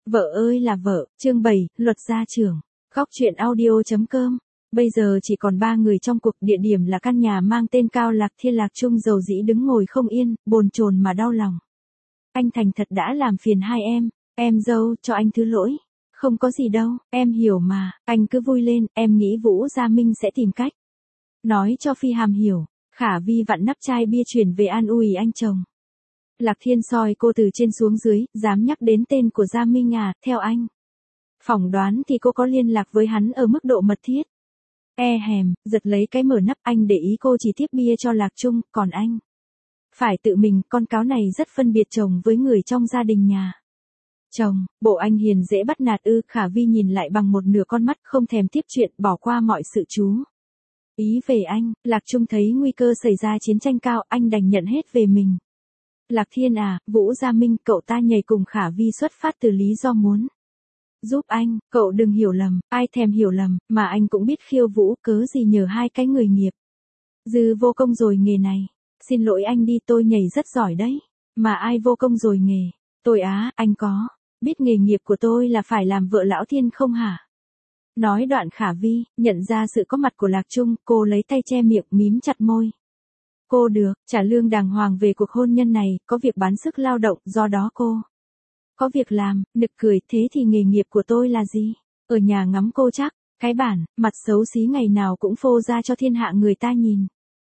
Vợ ơi là vợ, chương 7, luật gia trưởng. Góc truyện audio.com. Bây giờ chỉ còn 3 người trong cuộc, địa điểm là căn nhà mang tên Cao Lạc Thiên. Lạc Trung dầu dĩ đứng ngồi không yên, bồn chồn mà đau lòng. Anh thành thật đã làm phiền hai em dâu, cho anh thứ lỗi. Không có gì đâu, em hiểu mà, anh cứ vui lên, em nghĩ Vũ Gia Minh sẽ tìm cách. Nói cho Phi Hàm hiểu, Khả Vi vặn nắp chai bia chuyển về an ủi anh chồng. Lạc Thiên soi cô từ trên xuống dưới, dám nhắc đến tên của Gia Minh à, theo anh. Phỏng đoán thì cô có liên lạc với hắn ở mức độ mật thiết. Giật lấy cái mở nắp, anh để ý cô chỉ tiếp bia cho Lạc Trung, còn anh. Phải tự mình, con cáo này rất phân biệt chồng với người trong gia đình nhà. Chồng, bộ anh hiền dễ bắt nạt ư? Khả Vi nhìn lại bằng một nửa con mắt, không thèm tiếp chuyện, bỏ qua mọi sự chú ý về anh. Lạc Trung thấy nguy cơ xảy ra chiến tranh cao, anh đành nhận hết về mình. Lạc Thiên à, Vũ Gia Minh, cậu ta nhảy cùng Khả Vi xuất phát từ lý do muốn giúp anh, cậu đừng hiểu lầm, ai thèm hiểu lầm, mà anh cũng biết khiêu vũ, cớ gì nhờ hai cái người nghiệp dư vô công rồi nghề này. Xin lỗi anh đi, tôi nhảy rất giỏi đấy, mà ai vô công rồi nghề. Tôi á, anh có biết nghề nghiệp của tôi là phải làm vợ lão Thiên không hả? Nói đoạn Khả Vi nhận ra sự có mặt của Lạc Trung, cô lấy tay che miệng, mím chặt môi. Cô được trả lương đàng hoàng về cuộc hôn nhân này, có việc bán sức lao động, do đó cô có việc làm. Nực cười, thế thì nghề nghiệp của tôi là gì? Ở nhà ngắm cô chắc, cái bản mặt xấu xí ngày nào cũng phô ra cho thiên hạ người ta nhìn.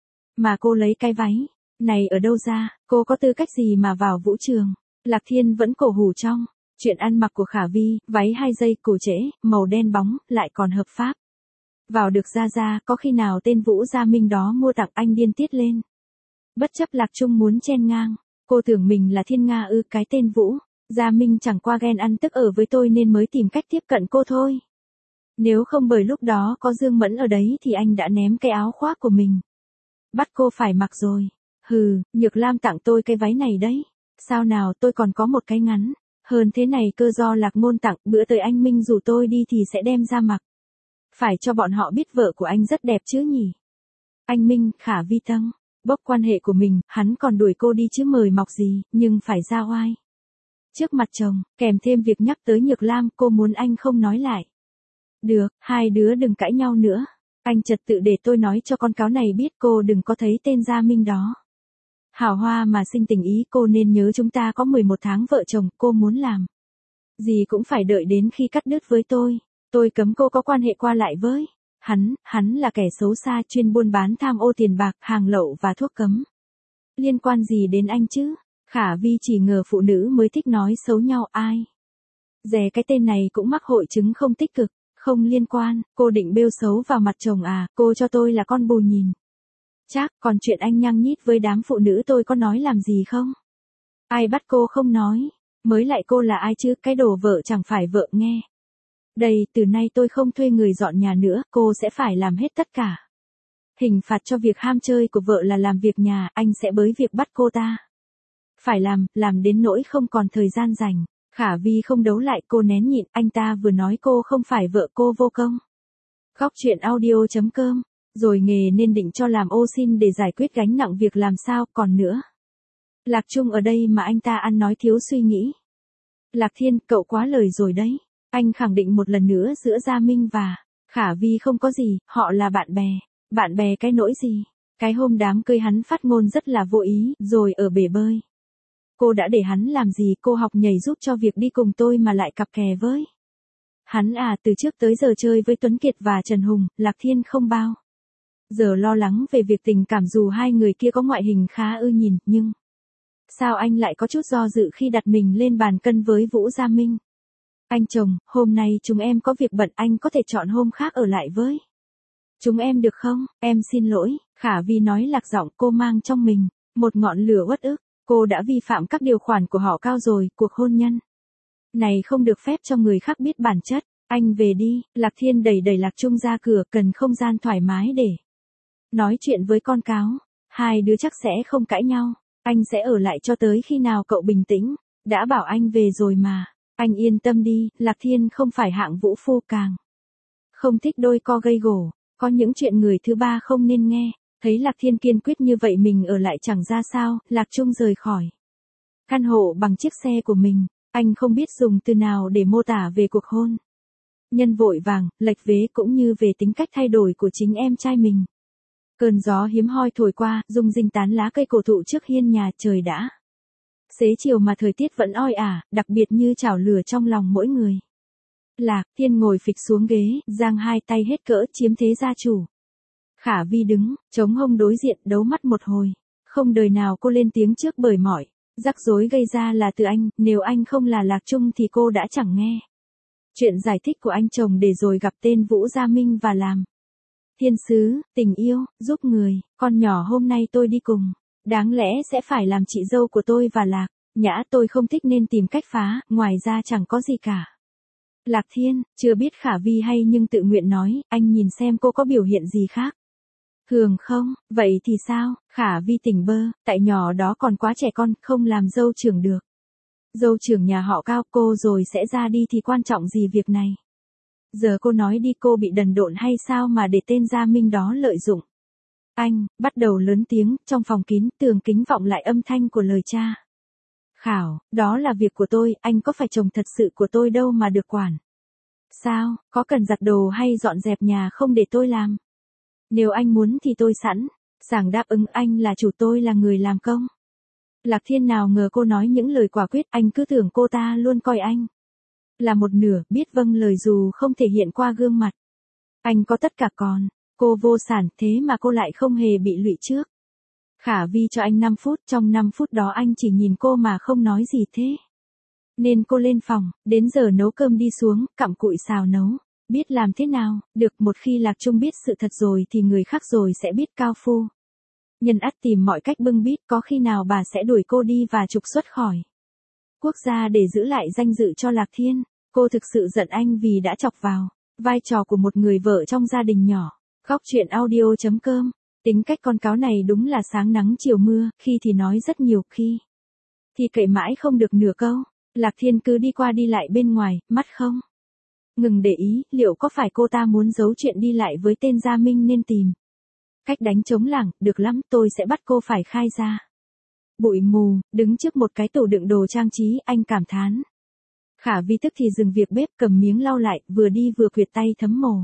Mà cô lấy cái váy này ở đâu ra, cô có tư cách gì mà vào vũ trường? Lạc Thiên vẫn cổ hủ trong chuyện ăn mặc của Khả Vi, váy 2 dây cổ trễ, màu đen bóng, lại còn hợp pháp. Vào được ra, có khi nào tên Vũ Gia Minh đó mua tặng anh điên tiết lên. Bất chấp Lạc Trung muốn chen ngang, cô tưởng mình là thiên nga ư? Cái tên Vũ Gia Minh chẳng qua ghen ăn tức ở với tôi nên mới tìm cách tiếp cận cô thôi. Nếu không bởi lúc đó có Dương Mẫn ở đấy thì anh đã ném cái áo khoác của mình, bắt cô phải mặc rồi. Hừ, Nhược Lam tặng tôi cái váy này đấy. Sao nào, tôi còn có một cái ngắn hơn thế này cơ, do Lạc Ngôn tặng, bữa tới anh Minh rủ tôi đi thì sẽ đem ra mặc. Phải cho bọn họ biết vợ của anh rất đẹp chứ nhỉ. Anh Minh, Khả Vi Tâng bốc quan hệ của mình, hắn còn đuổi cô đi chứ mời mọc gì, nhưng phải ra oai trước mặt chồng, kèm thêm việc nhắc tới Nhược Lam, cô muốn anh không nói lại. Được, hai đứa đừng cãi nhau nữa. Anh trật tự để tôi nói cho con cáo này biết, cô đừng có thấy tên Gia Minh đó hào hoa mà sinh tình ý. Cô nên nhớ chúng ta có 11 tháng vợ chồng, cô muốn làm gì cũng phải đợi đến khi cắt đứt với tôi. Tôi cấm cô có quan hệ qua lại với hắn là kẻ xấu xa, chuyên buôn bán tham ô tiền bạc, hàng lậu và thuốc cấm. Liên quan gì đến anh chứ? Khả Vi chỉ ngờ phụ nữ mới thích nói xấu nhau, ai dè cái tên này cũng mắc hội chứng không tích cực. Không liên quan, cô định bêu xấu vào mặt chồng à? Cô cho tôi là con bù nhìn chắc, còn chuyện anh nhăng nhít với đám phụ nữ tôi có nói làm gì không? Ai bắt cô không nói? Mới lại cô là ai chứ, cái đồ vợ chẳng phải vợ nghe. Đây, từ nay tôi không thuê người dọn nhà nữa, cô sẽ phải làm hết tất cả. Hình phạt cho việc ham chơi của vợ là làm việc nhà, anh sẽ bới việc bắt cô ta phải làm đến nỗi không còn thời gian rảnh. Khả Vi không đấu lại, cô nén nhịn, anh ta vừa nói cô không phải vợ cô vô công. Góc truyện audio.com. Rồi nghề nên định cho làm ô xin để giải quyết gánh nặng việc làm sao, còn nữa. Lạc Trung ở đây mà anh ta ăn nói thiếu suy nghĩ. Lạc Thiên, cậu quá lời rồi đấy. Anh khẳng định một lần nữa giữa Gia Minh và Khả Vi không có gì, họ là bạn bè. Bạn bè cái nỗi gì? Cái hôm đám cưới hắn phát ngôn rất là vô ý, rồi ở bể bơi. Cô đã để hắn làm gì? Cô học nhảy giúp cho việc đi cùng tôi mà lại cặp kè với hắn à? Từ trước tới giờ chơi với Tuấn Kiệt và Trần Hùng, Lạc Thiên không bao giờ lo lắng về việc tình cảm dù hai người kia có ngoại hình khá ư nhìn, nhưng sao anh lại có chút do dự khi đặt mình lên bàn cân với Vũ Gia Minh? Anh chồng, hôm nay chúng em có việc bận, anh có thể chọn hôm khác ở lại với chúng em được không? Em xin lỗi, Khả Vi nói lạc giọng, cô mang trong mình một ngọn lửa uất ức. Cô đã vi phạm các điều khoản của họ Cao rồi, cuộc hôn nhân này không được phép cho người khác biết bản chất. Anh về đi. Lạc Thiên đẩy Lạc Trung ra cửa, cần không gian thoải mái để nói chuyện với con cáo. Hai đứa chắc sẽ không cãi nhau. Anh sẽ ở lại cho tới khi nào cậu bình tĩnh. Đã bảo anh về rồi mà. Anh yên tâm đi, Lạc Thiên không phải hạng vũ phu, càng không thích đôi co gây gổ. Có những chuyện người thứ ba không nên nghe. Thấy Lạc Thiên kiên quyết như vậy mình ở lại chẳng ra sao, Lạc Trung rời khỏi căn hộ bằng chiếc xe của mình. Anh không biết dùng từ nào để mô tả về cuộc hôn nhân vội vàng, lệch vế cũng như về tính cách thay đổi của chính em trai mình. Cơn gió hiếm hoi thổi qua, rung rinh tán lá cây cổ thụ trước hiên nhà, trời đã xế chiều mà thời tiết vẫn oi ả, đặc biệt như chảo lửa trong lòng mỗi người. Lạc Thiên ngồi phịch xuống ghế, giang hai tay hết cỡ chiếm thế gia chủ. Khả Vi đứng, chống hông đối diện, đấu mắt một hồi. Không đời nào cô lên tiếng trước bởi mọi rắc rối gây ra là từ anh, nếu anh không là Lạc Trung thì cô đã chẳng nghe chuyện giải thích của anh chồng để rồi gặp tên Vũ Gia Minh và làm thiên sứ, tình yêu, giúp người, con nhỏ hôm nay tôi đi cùng. Đáng lẽ sẽ phải làm chị dâu của tôi và Lạc Nhã, tôi không thích nên tìm cách phá, ngoài ra chẳng có gì cả. Lạc Thiên, chưa biết Khả Vi hay nhưng tự nguyện nói, anh nhìn xem cô có biểu hiện gì khác thường không, vậy thì sao? Khả Vi tỉnh bơ, tại nhỏ đó còn quá trẻ con, không làm dâu trưởng được. Dâu trưởng nhà họ Cao, cô rồi sẽ ra đi thì quan trọng gì việc này? Giờ cô nói đi, cô bị đần độn hay sao mà để tên Gia Minh đó lợi dụng? Anh bắt đầu lớn tiếng, trong phòng kín, tường kính vọng lại âm thanh của lời cha. Khảo, đó là việc của tôi, anh có phải chồng thật sự của tôi đâu mà được quản. Sao, có cần giặt đồ hay dọn dẹp nhà không để tôi làm? Nếu anh muốn thì tôi sẵn sàng đáp ứng, anh là chủ, tôi là người làm công. Lạc Thiên nào ngờ cô nói những lời quả quyết, anh cứ tưởng cô ta luôn coi anh là một nửa, biết vâng lời dù không thể hiện qua gương mặt. Anh có tất cả còn cô vô sản, thế mà cô lại không hề bị lụy trước. Khả Vi cho anh 5 phút, trong 5 phút đó anh chỉ nhìn cô mà không nói gì thế. Nên cô lên phòng, đến giờ nấu cơm đi xuống, cặm cụi xào nấu. Biết làm thế nào, được, một khi Lạc Trung biết sự thật rồi thì người khác rồi sẽ biết cao phu. Nhân ắt tìm mọi cách bưng bít, có khi nào bà sẽ đuổi cô đi và trục xuất khỏi quốc gia để giữ lại danh dự cho Lạc Thiên. Cô thực sự giận anh vì đã chọc vào vai trò của một người vợ trong gia đình nhỏ. Góc truyện audio.com. Tính cách con cáo này đúng là sáng nắng chiều mưa, khi thì nói rất nhiều, khi thì kệ mãi không được nửa câu. Lạc Thiên cứ đi qua đi lại bên ngoài, mắt không ngừng để ý, liệu có phải cô ta muốn giấu chuyện đi lại với tên Gia Minh nên tìm cách đánh trống lảng, được lắm, tôi sẽ bắt cô phải khai ra. Bụi mù, đứng trước một cái tủ đựng đồ trang trí, anh cảm thán. Khả Vi tức thì dừng việc bếp, cầm miếng lau lại, vừa đi vừa quệt tay thấm mồ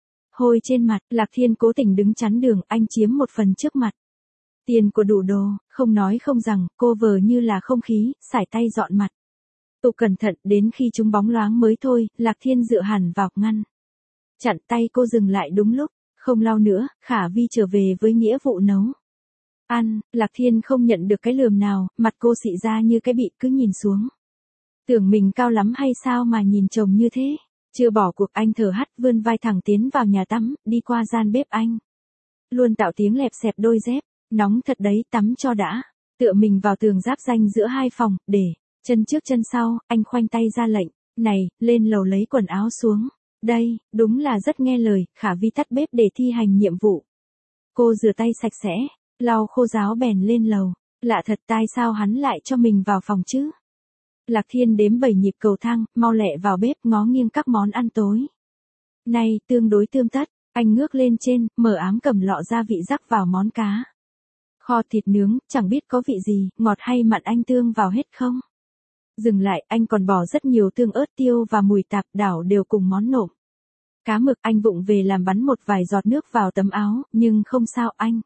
hôi trên mặt. Lạc Thiên cố tình đứng chắn đường, anh chiếm một phần trước mặt. Tiền của đủ đồ, không nói không rằng, cô vờ như là không khí, sải tay dọn mặt. Tụ cẩn thận, đến khi chúng bóng loáng mới thôi, Lạc Thiên dựa hẳn vào ngăn chặn, tay cô dừng lại đúng lúc. Không lau nữa, Khả Vi trở về với nghĩa vụ nấu ăn. Lạc Thiên không nhận được cái lườm nào, mặt cô xị ra như cái bị, cứ nhìn xuống. Tưởng mình cao lắm hay sao mà nhìn chồng như thế? Chưa bỏ cuộc, anh thở hắt, vươn vai thẳng tiến vào nhà tắm, đi qua gian bếp anh luôn tạo tiếng lẹp xẹp đôi dép. Nóng thật đấy, tắm cho đã. Tựa mình vào tường giáp ranh giữa hai phòng, để chân trước chân sau, anh khoanh tay ra lệnh. Này, lên lầu lấy quần áo xuống. Đây, đúng là rất nghe lời. Khả Vi tắt bếp để thi hành nhiệm vụ. Cô rửa tay sạch sẽ, lau khô ráo bèn lên lầu. Lạ thật, tại sao hắn lại cho mình vào phòng chứ? Lạc Thiên đếm 7 nhịp cầu thang, mau lẹ vào bếp ngó nghiêng các món ăn tối này tương đối tươm tất. Anh ngước lên trên, mở ám cầm lọ gia vị rắc vào món cá kho, thịt nướng, chẳng biết có vị gì, ngọt hay mặn anh tương vào hết không? Dừng lại, anh còn bỏ rất nhiều tương, ớt, tiêu và mùi tạp, đảo đều cùng món nộm cá mực. Anh vụng về làm bắn một vài giọt nước vào tấm áo, nhưng không sao, anh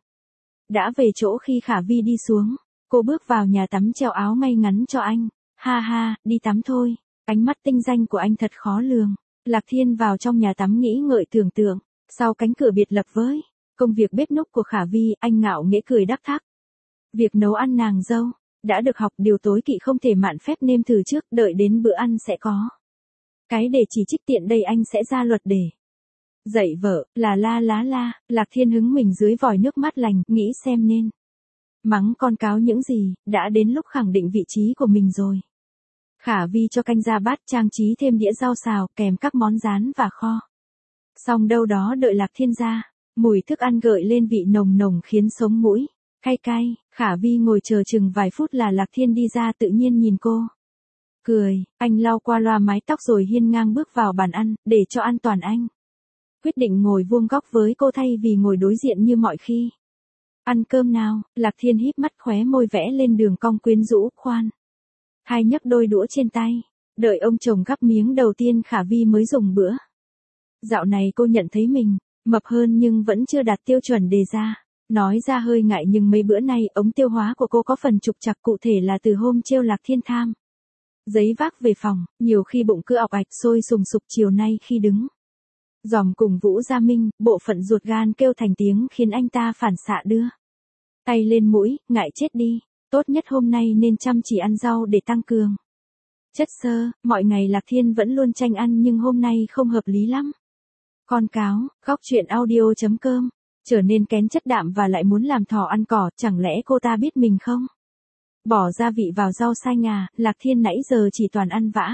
đã về chỗ khi Khả Vi đi xuống. Cô bước vào nhà tắm treo áo ngay ngắn cho anh. Ha ha, đi tắm thôi. Ánh mắt tinh danh của anh thật khó lường. Lạc Thiên vào trong nhà tắm nghĩ ngợi tưởng tượng. Sau cánh cửa biệt lập với công việc bếp núc của Khả Vi, anh ngạo nghễ cười đắc thắc. Việc nấu ăn nàng dâu đã được học, điều tối kỵ không thể mạn phép nêm thử trước, đợi đến bữa ăn sẽ có cái để chỉ trích, tiện đây anh sẽ ra luật để dạy vợ. Là la lá la. Lạc Thiên hứng mình dưới vòi nước mát lành, nghĩ xem nên mắng con cáo những gì. Đã đến lúc khẳng định vị trí của mình rồi. Khả Vi cho canh ra bát, trang trí thêm đĩa rau xào kèm các món rán và kho. Xong đâu đó đợi Lạc Thiên ra, mùi thức ăn gợi lên vị nồng nồng khiến sống mũi cay cay. Khả Vi ngồi chờ chừng vài phút là Lạc Thiên đi ra, tự nhiên nhìn cô cười. Anh lau qua loa mái tóc rồi hiên ngang bước vào bàn ăn. Để cho an toàn, anh quyết định ngồi vuông góc với cô thay vì ngồi đối diện như mọi khi. Ăn cơm nào? Lạc Thiên híp mắt, khóe môi vẽ lên đường cong quyến rũ, khoan hai nhấc đôi đũa trên tay. Đợi ông chồng gắp miếng đầu tiên Khả Vi mới dùng bữa. Dạo này cô nhận thấy mình mập hơn nhưng vẫn chưa đạt tiêu chuẩn đề ra. Nói ra hơi ngại nhưng mấy bữa nay ống tiêu hóa của cô có phần trục trặc, cụ thể là từ hôm trêu Lạc Thiên tham giấy vác về phòng, nhiều khi bụng cứ ọc ạch sôi sùng sục. Chiều nay khi đứng dòm cùng Vũ Gia Minh, bộ phận ruột gan kêu thành tiếng khiến anh ta phản xạ đưa tay lên mũi, ngại chết đi. Tốt nhất hôm nay nên chăm chỉ ăn rau để tăng cường chất xơ. Mọi ngày Lạc Thiên vẫn luôn tranh ăn nhưng hôm nay không hợp lý lắm. Con cáo, góc chuyện audio.com, trở nên kén chất đạm và lại muốn làm thỏ ăn cỏ, chẳng lẽ cô ta biết mình không? Bỏ gia vị vào rau xanh à? Lạc Thiên nãy giờ chỉ toàn ăn vã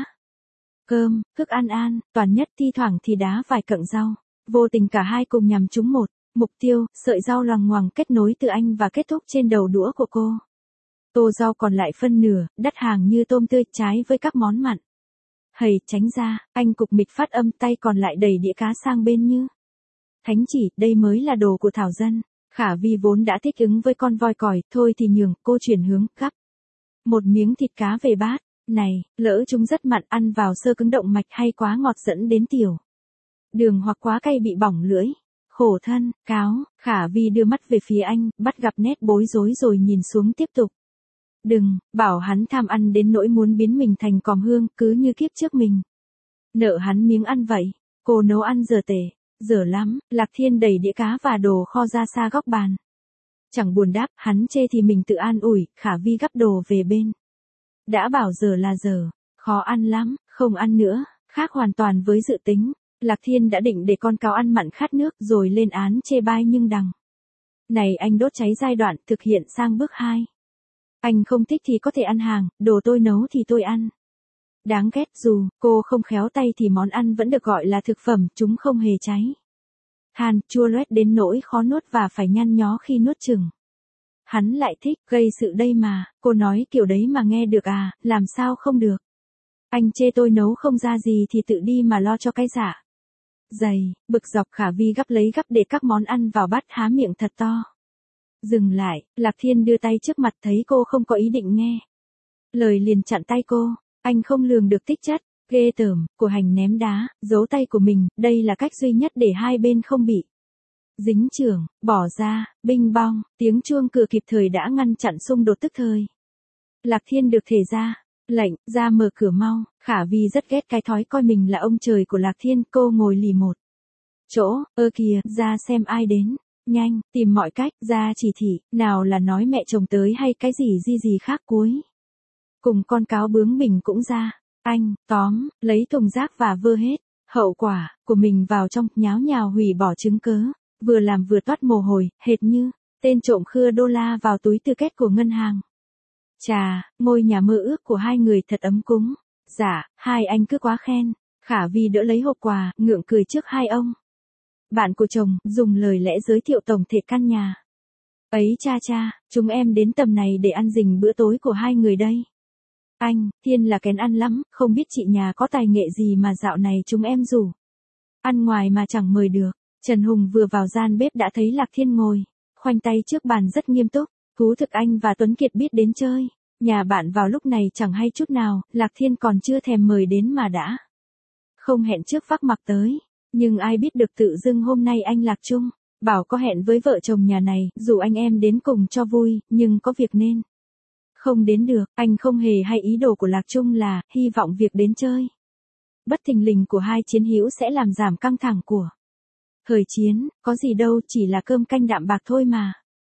cơm, thức ăn an, toàn nhất thi thoảng thì đá vài cọng rau. Vô tình cả hai cùng nhằm trúng một mục tiêu, sợi rau loằng ngoằng kết nối từ anh và kết thúc trên đầu đũa của cô. Tô rau còn lại phân nửa, đắt hàng như tôm tươi, trái với các món mặn. Hầy, tránh ra, anh cục mịch phát âm, tay còn lại đẩy đĩa cá sang bên như thánh chỉ, đây mới là đồ của Thảo Dân. Khả Vi vốn đã thích ứng với con voi còi, thôi thì nhường, cô chuyển hướng, gắp một miếng thịt cá về bát. Này, lỡ chúng rất mặn, ăn vào sơ cứng động mạch hay quá ngọt dẫn đến tiểu đường hoặc quá cay bị bỏng lưỡi. Khổ thân, cáo. Khả Vi đưa mắt về phía anh, bắt gặp nét bối rối rồi nhìn xuống tiếp tục. Đừng, bảo hắn tham ăn đến nỗi muốn biến mình thành còm hương, cứ như kiếp trước mình nợ hắn miếng ăn vậy. Cô nấu ăn dở tệ, dở lắm. Lạc Thiên đẩy đĩa cá và đồ kho ra xa góc bàn. Chẳng buồn đáp, hắn chê thì mình tự an ủi. Khả Vi gắp đồ về bên. Đã bảo dở là dở, khó ăn lắm, không ăn nữa, khác hoàn toàn với dự tính. Lạc Thiên đã định để con cáo ăn mặn khát nước rồi lên án chê bai nhưng đằng này anh đốt cháy giai đoạn thực hiện sang bước 2. Anh không thích thì có thể ăn hàng, đồ tôi nấu thì tôi ăn. Đáng ghét, dù cô không khéo tay thì món ăn vẫn được gọi là thực phẩm, chúng không hề cháy than, chua loét đến nỗi khó nuốt và phải nhăn nhó khi nuốt chừng. Hắn lại thích, gây sự đây mà, cô nói kiểu đấy mà nghe được à, làm sao không được. Anh chê tôi nấu không ra gì thì tự đi mà lo cho cái dạ dày. Bực dọc Khả Vi gắp lấy gắp để các món ăn vào bát, há miệng thật to. Dừng lại, Lạc Thiên đưa tay trước mặt thấy cô không có ý định nghe lời liền chặn tay cô. Anh không lường được tích chất ghê tởm của hành ném đá, giấu tay của mình, đây là cách duy nhất để hai bên không bị dính chưởng. Bỏ ra, binh bong, tiếng chuông cửa kịp thời đã ngăn chặn xung đột tức thời. Lạc Thiên được thể ra lệnh, ra mở cửa mau. Khả Vi rất ghét cái thói coi mình là ông trời của Lạc Thiên, cô ngồi lì một chỗ, ơ kìa, ra xem ai đến. Nhanh, tìm mọi cách, ra chỉ thị, nào là nói mẹ chồng tới hay cái gì khác cuối. Cùng con cáo bướng mình cũng ra. Anh, tóm, lấy thùng rác và vơ hết hậu quả của mình vào trong, nháo nhào hủy bỏ chứng cớ. Vừa làm vừa toát mồ hôi, hệt như tên trộm khưa đô la vào túi tư kết của ngân hàng. Chà, ngôi nhà mơ ước của hai người thật ấm cúng. Dạ, hai anh cứ quá khen. Khả Vi đỡ lấy hộp quà, ngượng cười trước hai ông bạn của chồng, dùng lời lẽ giới thiệu tổng thể căn nhà. Ấy cha, chúng em đến tầm này để ăn dình bữa tối của hai người đây. Anh, Thiên là kén ăn lắm, không biết chị nhà có tài nghệ gì mà dạo này chúng em rủ ăn ngoài mà chẳng mời được. Trần Hùng vừa vào gian bếp đã thấy Lạc Thiên ngồi khoanh tay trước bàn rất nghiêm túc. Thú thực anh và Tuấn Kiệt biết đến chơi nhà bạn vào lúc này chẳng hay chút nào. Lạc Thiên còn chưa thèm mời đến mà đã không hẹn trước vác mặc tới. Nhưng ai biết được tự dưng hôm nay anh Lạc Trung bảo có hẹn với vợ chồng nhà này, dù anh em đến cùng cho vui, nhưng có việc nên không đến được. Anh không hề hay ý đồ của Lạc Trung là hy vọng việc đến chơi bất thình lình của hai chiến hữu sẽ làm giảm căng thẳng của thời chiến. Có gì đâu, chỉ là cơm canh đạm bạc thôi mà.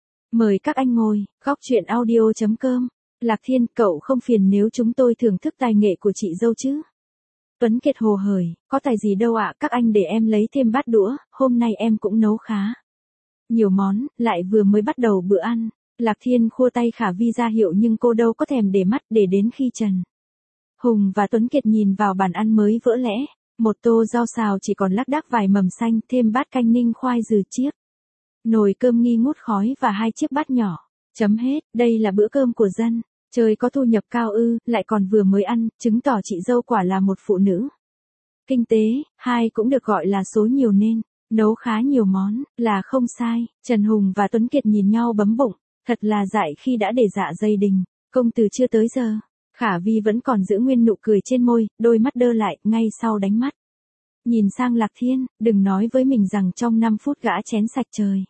Mời các anh ngồi. Góc chuyện audio.com. Lạc Thiên, cậu không phiền nếu chúng tôi thưởng thức tài nghệ của chị dâu chứ? Tuấn Kiệt hồ hởi, có tài gì đâu ạ, các anh để em lấy thêm bát đũa, hôm nay em cũng nấu khá nhiều món, lại vừa mới bắt đầu bữa ăn. Lạc Thiên khua tay Khả Vi ra hiệu nhưng cô đâu có thèm để mắt, để đến khi Trần Hùng và Tuấn Kiệt nhìn vào bàn ăn mới vỡ lẽ. Một tô rau xào chỉ còn lác đác vài mầm xanh, thêm bát canh ninh khoai dừ, chiếc nồi cơm nghi ngút khói và hai chiếc bát nhỏ. Chấm hết, đây là bữa cơm của dân trời có thu nhập cao ư, lại còn vừa mới ăn, chứng tỏ chị dâu quả là một phụ nữ kinh tế. Hai cũng được gọi là số nhiều nên nấu khá nhiều món là không sai. Trần Hùng và Tuấn Kiệt nhìn nhau bấm bụng, thật là dại khi đã để dạ dày đình công từ chưa tới giờ. Khả Vi vẫn còn giữ nguyên nụ cười trên môi, đôi mắt đơ lại, ngay sau đánh mắt. Nhìn sang Lạc Thiên, đừng nói với mình rằng trong 5 phút gã chén sạch trời.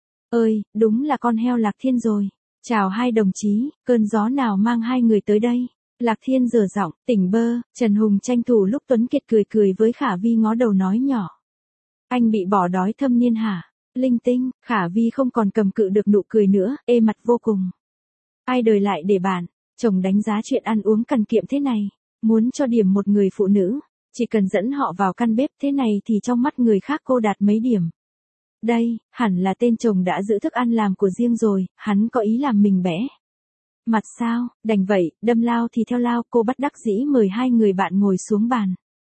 Ơi, đúng là con heo Lạc Thiên rồi. Chào hai đồng chí, cơn gió nào mang hai người tới đây? Lạc Thiên dở giọng, tỉnh bơ, Trần Hùng tranh thủ lúc Tuấn Kiệt cười cười với Khả Vi ngó đầu nói nhỏ. Anh bị bỏ đói thâm niên hả? Linh tinh, Khả Vi không còn cầm cự được nụ cười nữa, ê mặt vô cùng. Ai đời lại để bạn, chồng đánh giá chuyện ăn uống cần kiệm thế này, muốn cho điểm một người phụ nữ, chỉ cần dẫn họ vào căn bếp thế này thì trong mắt người khác cô đạt mấy điểm. Đây, hẳn là tên chồng đã giữ thức ăn làm của riêng rồi, hắn có ý làm mình bẽ. Mặt sao, đành vậy, đâm lao thì theo lao, cô bất đắc dĩ mời hai người bạn ngồi xuống bàn.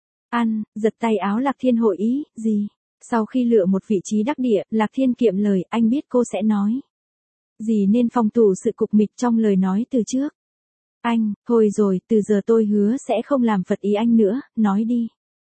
Ăn, giật tay áo Lạc Thiên hội ý, gì? Sau khi lựa một vị trí đắc địa, Lạc Thiên kiệm lời, anh biết cô sẽ nói. Gì nên phòng thủ sự cục mịch trong lời nói từ trước. Anh, thôi rồi, từ giờ tôi hứa sẽ không làm phật ý anh nữa, nói đi.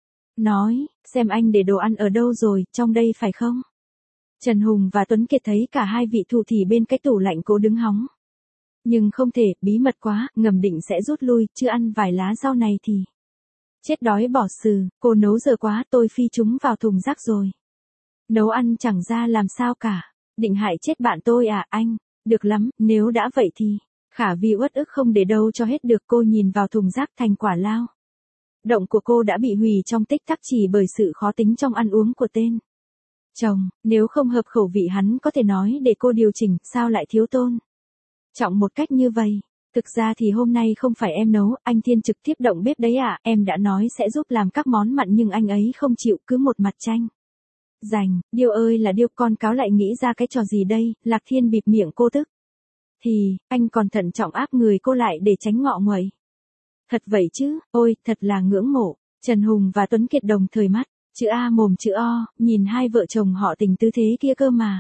Nói, xem anh để đồ ăn ở đâu rồi, trong đây phải không? Trần Hùng và Tuấn Kiệt thấy cả hai vị thủ thì bên cái tủ lạnh cố đứng hóng. Nhưng không thể, bí mật quá, ngầm định sẽ rút lui, chưa ăn vài lá rau này thì. Chết đói bỏ sừ, cô nấu dở quá, tôi phi chúng vào thùng rác rồi. Nấu ăn chẳng ra làm sao cả, định hại chết bạn tôi à anh, được lắm, nếu đã vậy thì. Khả Vi uất ức không để đâu cho hết được, cô nhìn vào thùng rác thành quả lao. Động của cô đã bị hủy trong tích tắc chỉ bởi sự khó tính trong ăn uống của tên chồng, nếu không hợp khẩu vị hắn có thể nói để cô điều chỉnh, sao lại thiếu tôn trọng một cách như vậy. Thực ra thì hôm nay không phải em nấu, anh Thiên trực tiếp động bếp đấy ạ, em đã nói sẽ giúp làm các món mặn nhưng anh ấy không chịu, cứ một mặt tranh giành, điêu ơi là điêu, con cáo lại nghĩ ra cái trò gì đây, Lạc Thiên bịt miệng cô tức. Thì, anh còn thận trọng áp người cô lại để tránh ngọ nguậy. Thật vậy chứ, ôi, thật là ngưỡng mộ. Trần Hùng và Tuấn Kiệt đồng thời mắt, chữ A mồm chữ O, nhìn hai vợ chồng họ tình tư thế kia cơ mà.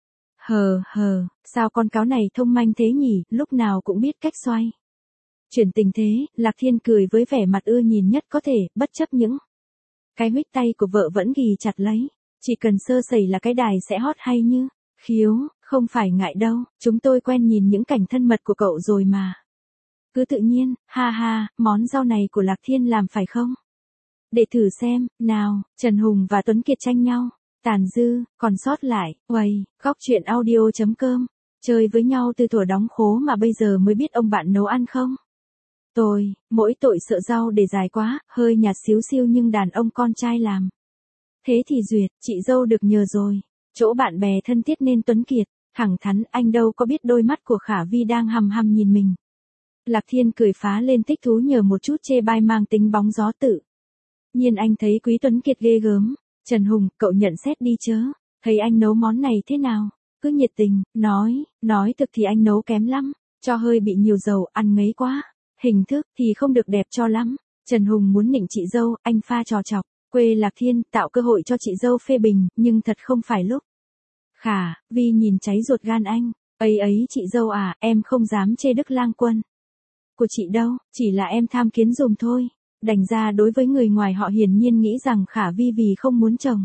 Hờ, sao con cáo này thông manh thế nhỉ, lúc nào cũng biết cách xoay. Chuyển tình thế, Lạc Thiên cười với vẻ mặt ưa nhìn nhất có thể, bất chấp những cái huých tay của vợ vẫn ghì chặt lấy. Chỉ cần sơ sẩy là cái đài sẽ hót hay như khiếu, không phải ngại đâu, chúng tôi quen nhìn những cảnh thân mật của cậu rồi mà. Cứ tự nhiên, ha ha, món rau này của Lạc Thiên làm phải không? Để thử xem, nào, Trần Hùng và Tuấn Kiệt tranh nhau. Tàn dư, còn sót lại, uầy, góc truyện audio.com, chơi với nhau từ thuở đóng khố mà bây giờ mới biết ông bạn nấu ăn không? Tôi, mỗi tội sợ rau để dài quá, hơi nhạt xíu xiu nhưng đàn ông con trai làm. Thế thì duyệt, chị dâu được nhờ rồi. Chỗ bạn bè thân thiết nên Tuấn Kiệt, thẳng thắn, anh đâu có biết đôi mắt của Khả Vi đang hằm hằm nhìn mình. Lạc Thiên cười phá lên thích thú nhờ một chút chê bai mang tính bóng gió tự nhiên anh thấy quý Tuấn Kiệt ghê gớm. Trần Hùng, cậu nhận xét đi chớ, thấy anh nấu món này thế nào? Cứ nhiệt tình, nói thực thì anh nấu kém lắm, cho hơi bị nhiều dầu, ăn ngấy quá. Hình thức thì không được đẹp cho lắm. Trần Hùng muốn nịnh chị dâu, anh pha trò chọc, quê Lạc Thiên, tạo cơ hội cho chị dâu phê bình, nhưng thật không phải lúc. Khả Vi nhìn cháy ruột gan anh, ấy chị dâu à, em không dám chê Đức Lang Quân của chị đâu, chỉ là em tham kiến dùm thôi. Đành ra đối với người ngoài họ hiển nhiên nghĩ rằng Khả Vi vì không muốn chồng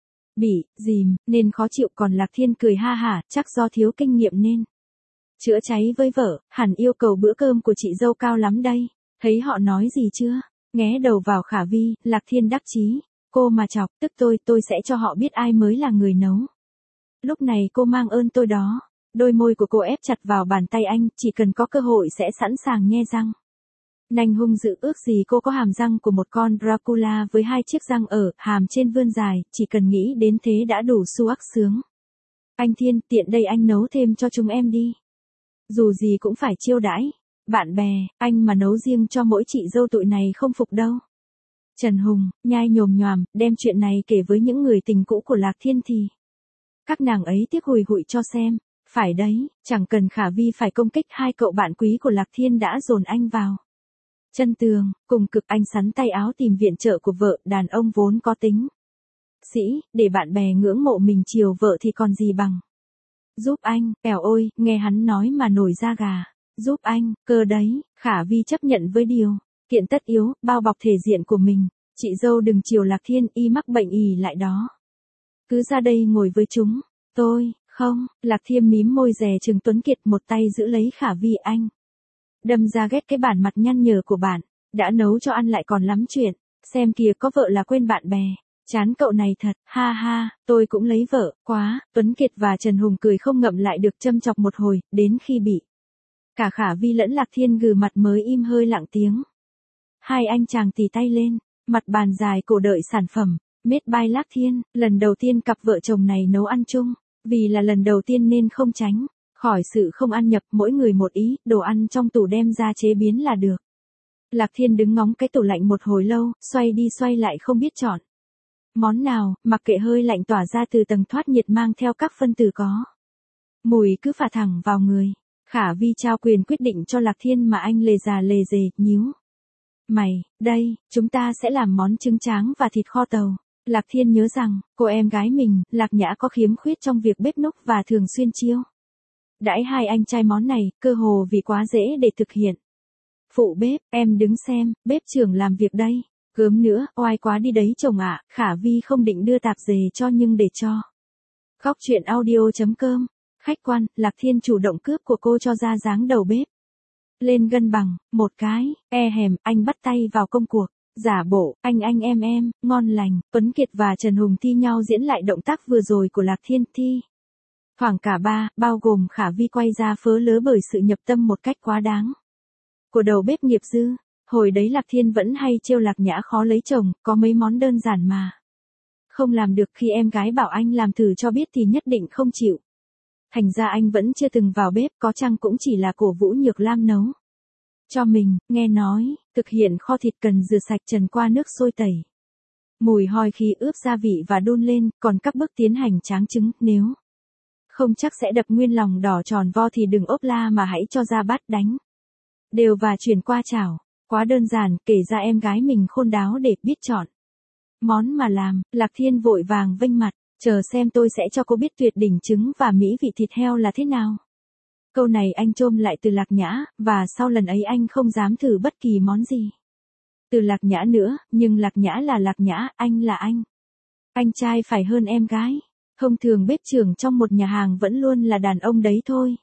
bị dìm nên khó chịu, còn Lạc Thiên cười ha hả, chắc do thiếu kinh nghiệm nên chữa cháy với vợ, hẳn yêu cầu bữa cơm của chị dâu cao lắm đây. Thấy họ nói gì chưa? Nghé đầu vào Khả Vi, Lạc Thiên đắc chí, cô mà chọc, tức tôi sẽ cho họ biết ai mới là người nấu. Lúc này cô mang ơn tôi đó. Đôi môi của cô ép chặt vào bàn tay anh, chỉ cần có cơ hội sẽ sẵn sàng nhe răng nanh hung dữ, ước gì cô có hàm răng của một con Dracula với 2 chiếc răng ở hàm trên vươn dài, chỉ cần nghĩ đến thế đã đủ su ắc sướng. Anh Thiên, tiện đây anh nấu thêm cho chúng em đi. Dù gì cũng phải chiêu đãi bạn bè, anh mà nấu riêng cho mỗi chị dâu tụi này không phục đâu. Trần Hùng, nhai nhồm nhoàm, đem chuyện này kể với những người tình cũ của Lạc Thiên thì các nàng ấy tiếc hùi hụi cho xem. Phải đấy, chẳng cần Khả Vi phải công kích, hai cậu bạn quý của Lạc Thiên đã dồn anh vào chân tường, cùng cực anh sắn tay áo tìm viện trợ của vợ, đàn ông vốn có tính sĩ, để bạn bè ngưỡng mộ mình chiều vợ thì còn gì bằng. Giúp anh, ẻo ôi, nghe hắn nói mà nổi da gà. Giúp anh, cơ đấy, Khả Vi chấp nhận với điều kiện tất yếu, bao bọc thể diện của mình. Chị dâu đừng chiều Lạc Thiên, y mắc bệnh ì lại đó. Cứ ra đây ngồi với chúng, tôi, không, Lạc Thiên mím môi dè chừng Tuấn Kiệt, một tay giữ lấy Khả Vi anh. Đâm ra ghét cái bản mặt nhăn nhở của bạn. Đã nấu cho ăn lại còn lắm chuyện. Xem kìa có vợ là quên bạn bè. Chán cậu này thật, ha ha, tôi cũng lấy vợ, quá. Tuấn Kiệt và Trần Hùng cười không ngậm lại được châm chọc một hồi, đến khi bị cả Khả Vi lẫn Lạc Thiên gừ mặt mới im hơi lặng tiếng. Hai anh chàng tì tay lên, mặt bàn dài cổ đợi sản phẩm. Made by Lạc Thiên, lần đầu tiên cặp vợ chồng này nấu ăn chung. Vì là lần đầu tiên nên không tránh khỏi sự không ăn nhập, mỗi người một ý, đồ ăn trong tủ đem ra chế biến là được. Lạc Thiên đứng ngóng cái tủ lạnh một hồi lâu, xoay đi xoay lại không biết chọn món nào, mặc kệ hơi lạnh tỏa ra từ tầng thoát nhiệt mang theo các phân tử có mùi cứ phả thẳng vào người. Khả Vi trao quyền quyết định cho Lạc Thiên mà anh lề già lề dề, nhíu mày, đây, chúng ta sẽ làm món trứng tráng và thịt kho tàu. Lạc Thiên nhớ rằng, cô em gái mình, Lạc Nhã có khiếm khuyết trong việc bếp núc và thường xuyên chiêu đãi hai anh trai món này, cơ hồ vì quá dễ để thực hiện. Phụ bếp, em đứng xem, bếp trưởng làm việc đây. Gớm nữa, oai quá đi đấy chồng ạ. Khả Vi không định đưa tạp dề cho nhưng để cho Góc truyện audio.com. Khách quan, Lạc Thiên chủ động cướp của cô cho ra dáng đầu bếp. Lên gân bằng, một cái, hèm, anh bắt tay vào công cuộc. Giả bộ, anh em, ngon lành. Tuấn Kiệt và Trần Hùng thi nhau diễn lại động tác vừa rồi của Lạc Thiên thi. Thoảng cả ba, bao gồm Khả Vi quay ra phớ lớ bởi sự nhập tâm một cách quá đáng của đầu bếp nghiệp dư. Hồi đấy Lạc Thiên vẫn hay trêu Lạc Nhã khó lấy chồng, có mấy món đơn giản mà không làm được, khi em gái bảo anh làm thử cho biết thì nhất định không chịu. Thành ra anh vẫn chưa từng vào bếp, có chăng cũng chỉ là cổ vũ Nhược Lam nấu cho mình. Nghe nói, thực hiện kho thịt cần rửa sạch trần qua nước sôi tẩy mùi hôi khi ướp gia vị và đun lên, còn các bước tiến hành tráng trứng, nếu không chắc sẽ đập nguyên lòng đỏ tròn vo thì đừng ốp la mà hãy cho ra bát đánh đều và chuyển qua chảo. Quá đơn giản, kể ra em gái mình khôn đáo để biết chọn món mà làm. Lạc Thiên vội vàng vênh mặt, chờ xem tôi sẽ cho cô biết tuyệt đỉnh trứng và mỹ vị thịt heo là thế nào. Câu này anh chôm lại từ Lạc Nhã, và sau lần ấy anh không dám thử bất kỳ món gì từ Lạc Nhã nữa, nhưng Lạc Nhã là Lạc Nhã, anh là anh. Anh trai phải hơn em gái. Thông thường bếp trưởng trong một nhà hàng vẫn luôn là đàn ông đấy thôi.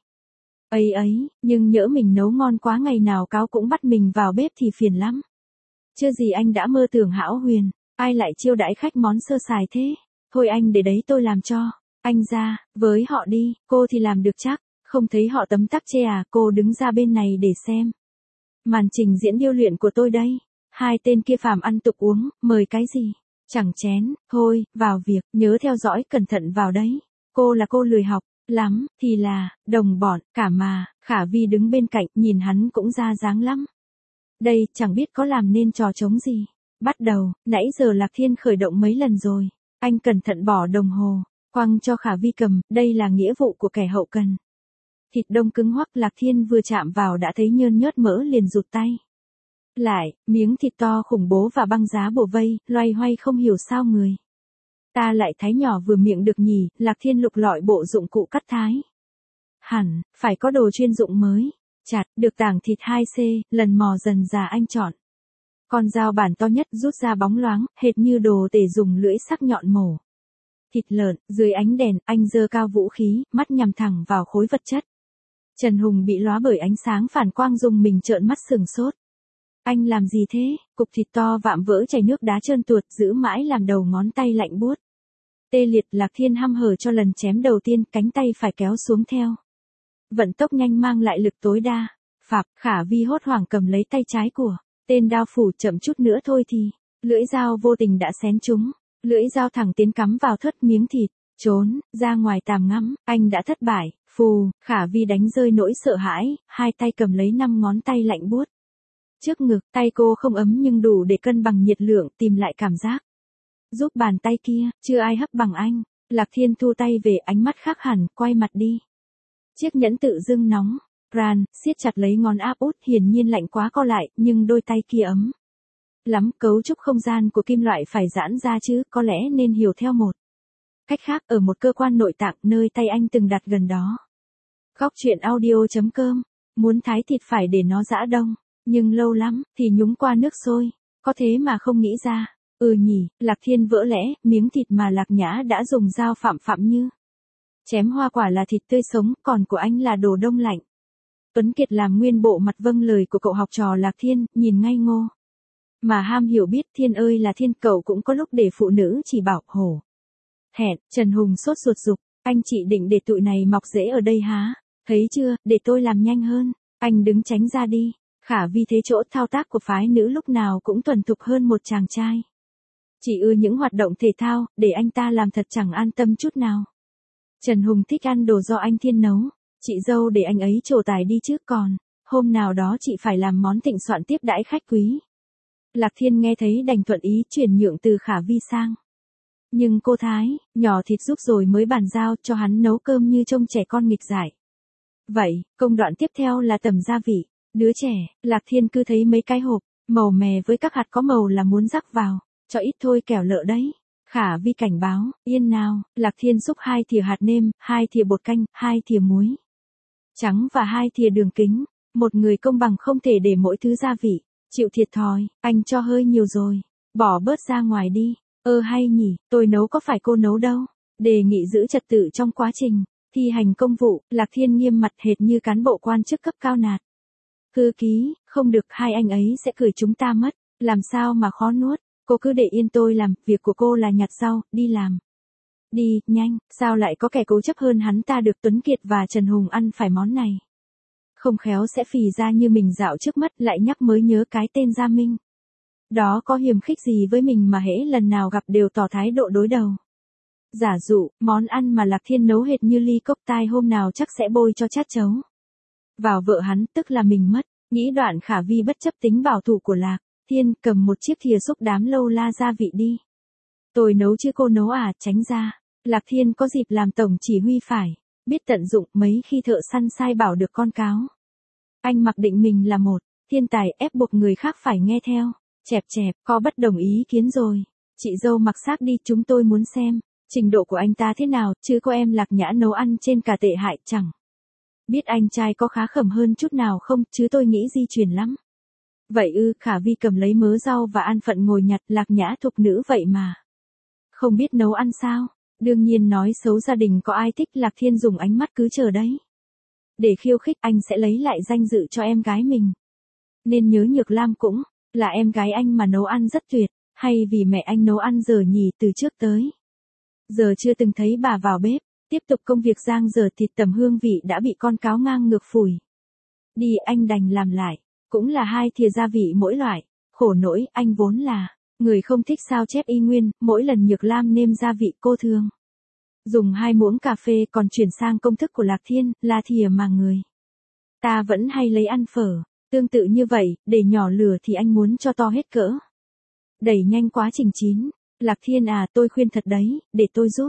Ấy, nhưng nhỡ mình nấu ngon quá ngày nào cáo cũng bắt mình vào bếp thì phiền lắm. Chưa gì anh đã mơ tưởng hão huyền, ai lại chiêu đãi khách món sơ sài thế. Thôi anh để đấy tôi làm cho. Anh ra, với họ đi, cô thì làm được chắc. Không thấy họ tấm tắc chê à, cô đứng ra bên này để xem màn trình diễn điêu luyện của tôi đây. Hai tên kia phàm ăn tục uống, mời cái gì? Chẳng chén, thôi, vào việc, nhớ theo dõi cẩn thận vào đấy. Cô là cô lười học lắm, thì là đồng bọn, cả mà. Khả Vi đứng bên cạnh, nhìn hắn cũng ra dáng lắm. Đây, chẳng biết có làm nên trò trống gì. Bắt đầu, nãy giờ Lạc Thiên khởi động mấy lần rồi. Anh cẩn thận bỏ đồng hồ, quăng cho Khả Vi cầm, đây là nghĩa vụ của kẻ hậu cần. Thịt đông cứng hoắc, Lạc Thiên vừa chạm vào đã thấy nhơn nhớt mỡ liền rụt tay lại, miếng thịt to khủng bố và băng giá bổ vây, loay hoay không hiểu sao người ta lại thái nhỏ vừa miệng được nhỉ. Lạc Thiên lục lọi bộ dụng cụ cắt thái. Hẳn, phải có đồ chuyên dụng mới. Chặt, được tảng thịt 2C, lần mò dần già anh chọn con dao bản to nhất, rút ra bóng loáng, hệt như đồ để dùng lưỡi sắc nhọn mổ thịt lợn. Dưới ánh đèn, anh giơ cao vũ khí, mắt nhằm thẳng vào khối vật chất. Trần Hùng bị lóa bởi ánh sáng phản quang dùng mình trợn mắt sừng sốt. Anh làm gì thế? Cục thịt to vạm vỡ chảy nước đá trơn tuột, giữ mãi làm đầu ngón tay lạnh buốt tê liệt. Lạc Thiên hăm hở cho lần chém đầu tiên, cánh tay phải kéo xuống theo vận tốc nhanh mang lại lực tối đa. Phạp, Khả Vi hốt hoảng cầm lấy tay trái của tên đao phủ, chậm chút nữa thôi thì lưỡi dao vô tình đã xén trúng. Lưỡi dao thẳng tiến cắm vào thớt miếng thịt. Trốn ra ngoài tàm ngắm, anh đã thất bại. Phù, Khả Vi đánh rơi nỗi sợ hãi, hai tay cầm lấy 5 ngón tay lạnh buốt trước ngực. Tay cô không ấm nhưng đủ để cân bằng nhiệt lượng, tìm lại cảm giác giúp bàn tay kia. Chưa ai hấp bằng anh. Lạc Thiên thu tay về, ánh mắt khác hẳn, quay mặt đi. Chiếc nhẫn tự dưng nóng ran, siết chặt lấy ngón áp út, hiển nhiên lạnh quá co lại, nhưng đôi tay kia ấm lắm. Cấu trúc không gian của kim loại phải giãn ra chứ, có lẽ nên hiểu theo một cách khác, ở một cơ quan nội tạng, nơi tay anh từng đặt gần đó. Góc truyện audio.com. Muốn thái thịt phải để nó giã đông, nhưng lâu lắm, thì nhúng qua nước sôi. Có thế mà không nghĩ ra. Nhỉ, Lạc Thiên vỡ lẽ, miếng thịt mà Lạc Nhã đã dùng dao phạm như chém hoa quả là thịt tươi sống, còn của anh là đồ đông lạnh. Tuấn Kiệt làm nguyên bộ mặt vâng lời của cậu học trò Lạc Thiên, nhìn ngây ngô. Mà ham hiểu biết Thiên ơi là Thiên, cậu cũng có lúc để phụ nữ chỉ bảo hổ. Hẹn, Trần Hùng sốt ruột dục, anh chị định để tụi này mọc rễ ở đây hả? Thấy chưa, để tôi làm nhanh hơn, anh đứng tránh ra đi. Khả Vi thế chỗ thao tác của phái nữ lúc nào cũng thuần thục hơn một chàng trai. Chỉ ưa những hoạt động thể thao, để anh ta làm thật chẳng an tâm chút nào. Trần Hùng thích ăn đồ do anh Thiên nấu, chị dâu để anh ấy trổ tài đi trước còn, hôm nào đó chị phải làm món thịnh soạn tiếp đãi khách quý. Lạc Thiên nghe thấy đành thuận ý chuyển nhượng từ Khả Vi sang. Nhưng cô Thái, nhỏ thịt giúp rồi mới bàn giao cho hắn nấu cơm như trông trẻ con nghịch dại. Vậy, công đoạn tiếp theo là tẩm gia vị. Đứa trẻ, Lạc Thiên cứ thấy mấy cái hộp, màu mè với các hạt có màu là muốn rắc vào, cho ít thôi kẻo lợ đấy. Khả Vi cảnh báo, yên nào, Lạc Thiên xúc 2 thìa hạt nêm, 2 thìa bột canh, 2 thìa muối trắng và 2 thìa đường kính. Một người công bằng không thể để mỗi thứ gia vị, chịu thiệt thòi, anh cho hơi nhiều rồi, bỏ bớt ra ngoài đi. Hay nhỉ, tôi nấu có phải cô nấu đâu. Đề nghị giữ trật tự trong quá trình thi hành công vụ, Lạc Thiên nghiêm mặt hệt như cán bộ quan chức cấp cao nạt. Thư ký, không được, hai anh ấy sẽ cười chúng ta mất, làm sao mà khó nuốt. Cô cứ để yên tôi làm, việc của cô là nhặt rau, đi làm. Đi, nhanh, sao lại có kẻ cố chấp hơn hắn ta được. Tuấn Kiệt và Trần Hùng ăn phải món này. Không khéo sẽ phì ra như mình dạo trước mắt, lại nhắc mới nhớ cái tên Gia Minh. Đó có hiềm khích gì với mình mà hễ lần nào gặp đều tỏ thái độ đối đầu. Giả dụ, món ăn mà Lạc Thiên nấu hệt như ly cốc tai hôm nào chắc sẽ bôi cho chát chấu vào vợ hắn, tức là mình mất. Nghĩ đoạn Khả Vi bất chấp tính bảo thủ của Lạc Thiên, cầm một chiếc thìa xúc đám lâu la gia vị đi. Tôi nấu chứ cô nấu à, tránh ra. Lạc Thiên có dịp làm tổng chỉ huy phải biết tận dụng, mấy khi thợ săn sai bảo được con cáo. Anh mặc định mình là một thiên tài, ép buộc người khác phải nghe theo. Chẹp chẹp, có bất đồng ý kiến rồi. Chị dâu mặc xác đi, chúng tôi muốn xem trình độ của anh ta thế nào, chứ có em Lạc Nhã nấu ăn trên cả tệ hại chẳng. Biết anh trai có khá khẩm hơn chút nào không, chứ tôi nghĩ di truyền lắm. Vậy ư, Khả Vi cầm lấy mớ rau và an phận ngồi nhặt. Lạc Nhã thục nữ vậy mà không biết nấu ăn sao. Đương nhiên nói xấu gia đình có ai thích. Lạc Thiên dùng ánh mắt cứ chờ đấy. Để khiêu khích, anh sẽ lấy lại danh dự cho em gái mình. Nên nhớ Nhược Lam cũng là em gái anh mà nấu ăn rất tuyệt, hay vì mẹ anh nấu ăn dở nhỉ, từ trước tới giờ chưa từng thấy bà vào bếp. Tiếp tục công việc rang dở thịt tẩm hương vị đã bị con cáo ngang ngược phủi đi, anh đành làm lại. Cũng là 2 thìa gia vị mỗi loại. Khổ nỗi, anh vốn là người không thích sao chép y nguyên, mỗi lần Nhược Lam nêm gia vị cô thường dùng 2 muỗng cà phê, còn chuyển sang công thức của Lạc Thiên, là thìa mà người ta vẫn hay lấy ăn phở. Tương tự như vậy, để nhỏ lửa thì anh muốn cho to hết cỡ. Đẩy nhanh quá trình chín. Lạc Thiên à, tôi khuyên thật đấy, để tôi giúp.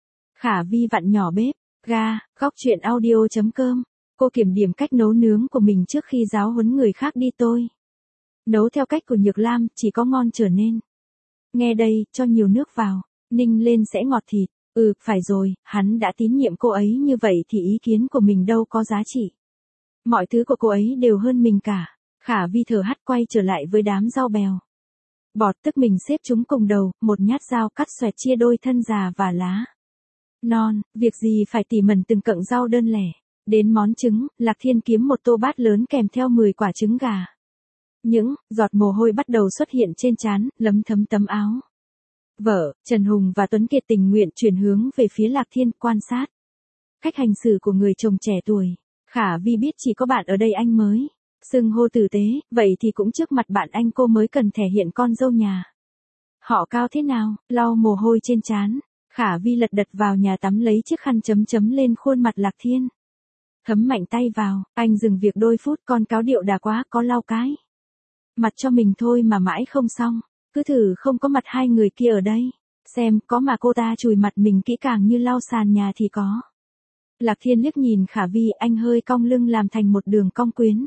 Khả Vi vặn nhỏ bếp ga. Góc truyện audio.com. Cô kiểm điểm cách nấu nướng của mình trước khi giáo huấn người khác đi. Tôi nấu theo cách của Nhược Lam, chỉ có ngon trở nên. Nghe đây, cho nhiều nước vào, ninh lên sẽ ngọt thịt. Phải rồi, hắn đã tín nhiệm cô ấy như vậy thì ý kiến của mình đâu có giá trị. Mọi thứ của cô ấy đều hơn mình cả. Khả Vi thở hắt quay trở lại với đám rau bèo bọt, tức mình xếp chúng cùng đầu, một nhát dao cắt xoẹt chia đôi thân già và lá non. Việc gì phải tỉ mẩn từng cọng rau đơn lẻ. Đến món trứng, Lạc Thiên kiếm một tô bát lớn kèm theo 10 quả trứng gà. Những giọt mồ hôi bắt đầu xuất hiện trên trán, lấm thấm tấm áo. Vợ, Trần Hùng và Tuấn Kiệt tình nguyện chuyển hướng về phía Lạc Thiên, quan sát cách hành xử của người chồng trẻ tuổi. Khả Vi biết chỉ có bạn ở đây anh mới xưng hô tử tế, vậy thì cũng trước mặt bạn anh cô mới cần thể hiện con dâu nhà. Họ cao thế nào, lau mồ hôi trên trán. Khả Vi lật đật vào nhà tắm lấy chiếc khăn chấm chấm lên khuôn mặt Lạc Thiên. Thấm mạnh tay vào, anh dừng việc đôi phút, con cáo điệu đà quá, có lau cái mặt cho mình thôi mà mãi không xong. Cứ thử không có mặt hai người kia ở đây, xem có mà cô ta chùi mặt mình kỹ càng như lau sàn nhà thì có. Lạc Thiên liếc nhìn Khả Vi, anh hơi cong lưng làm thành một đường cong quyến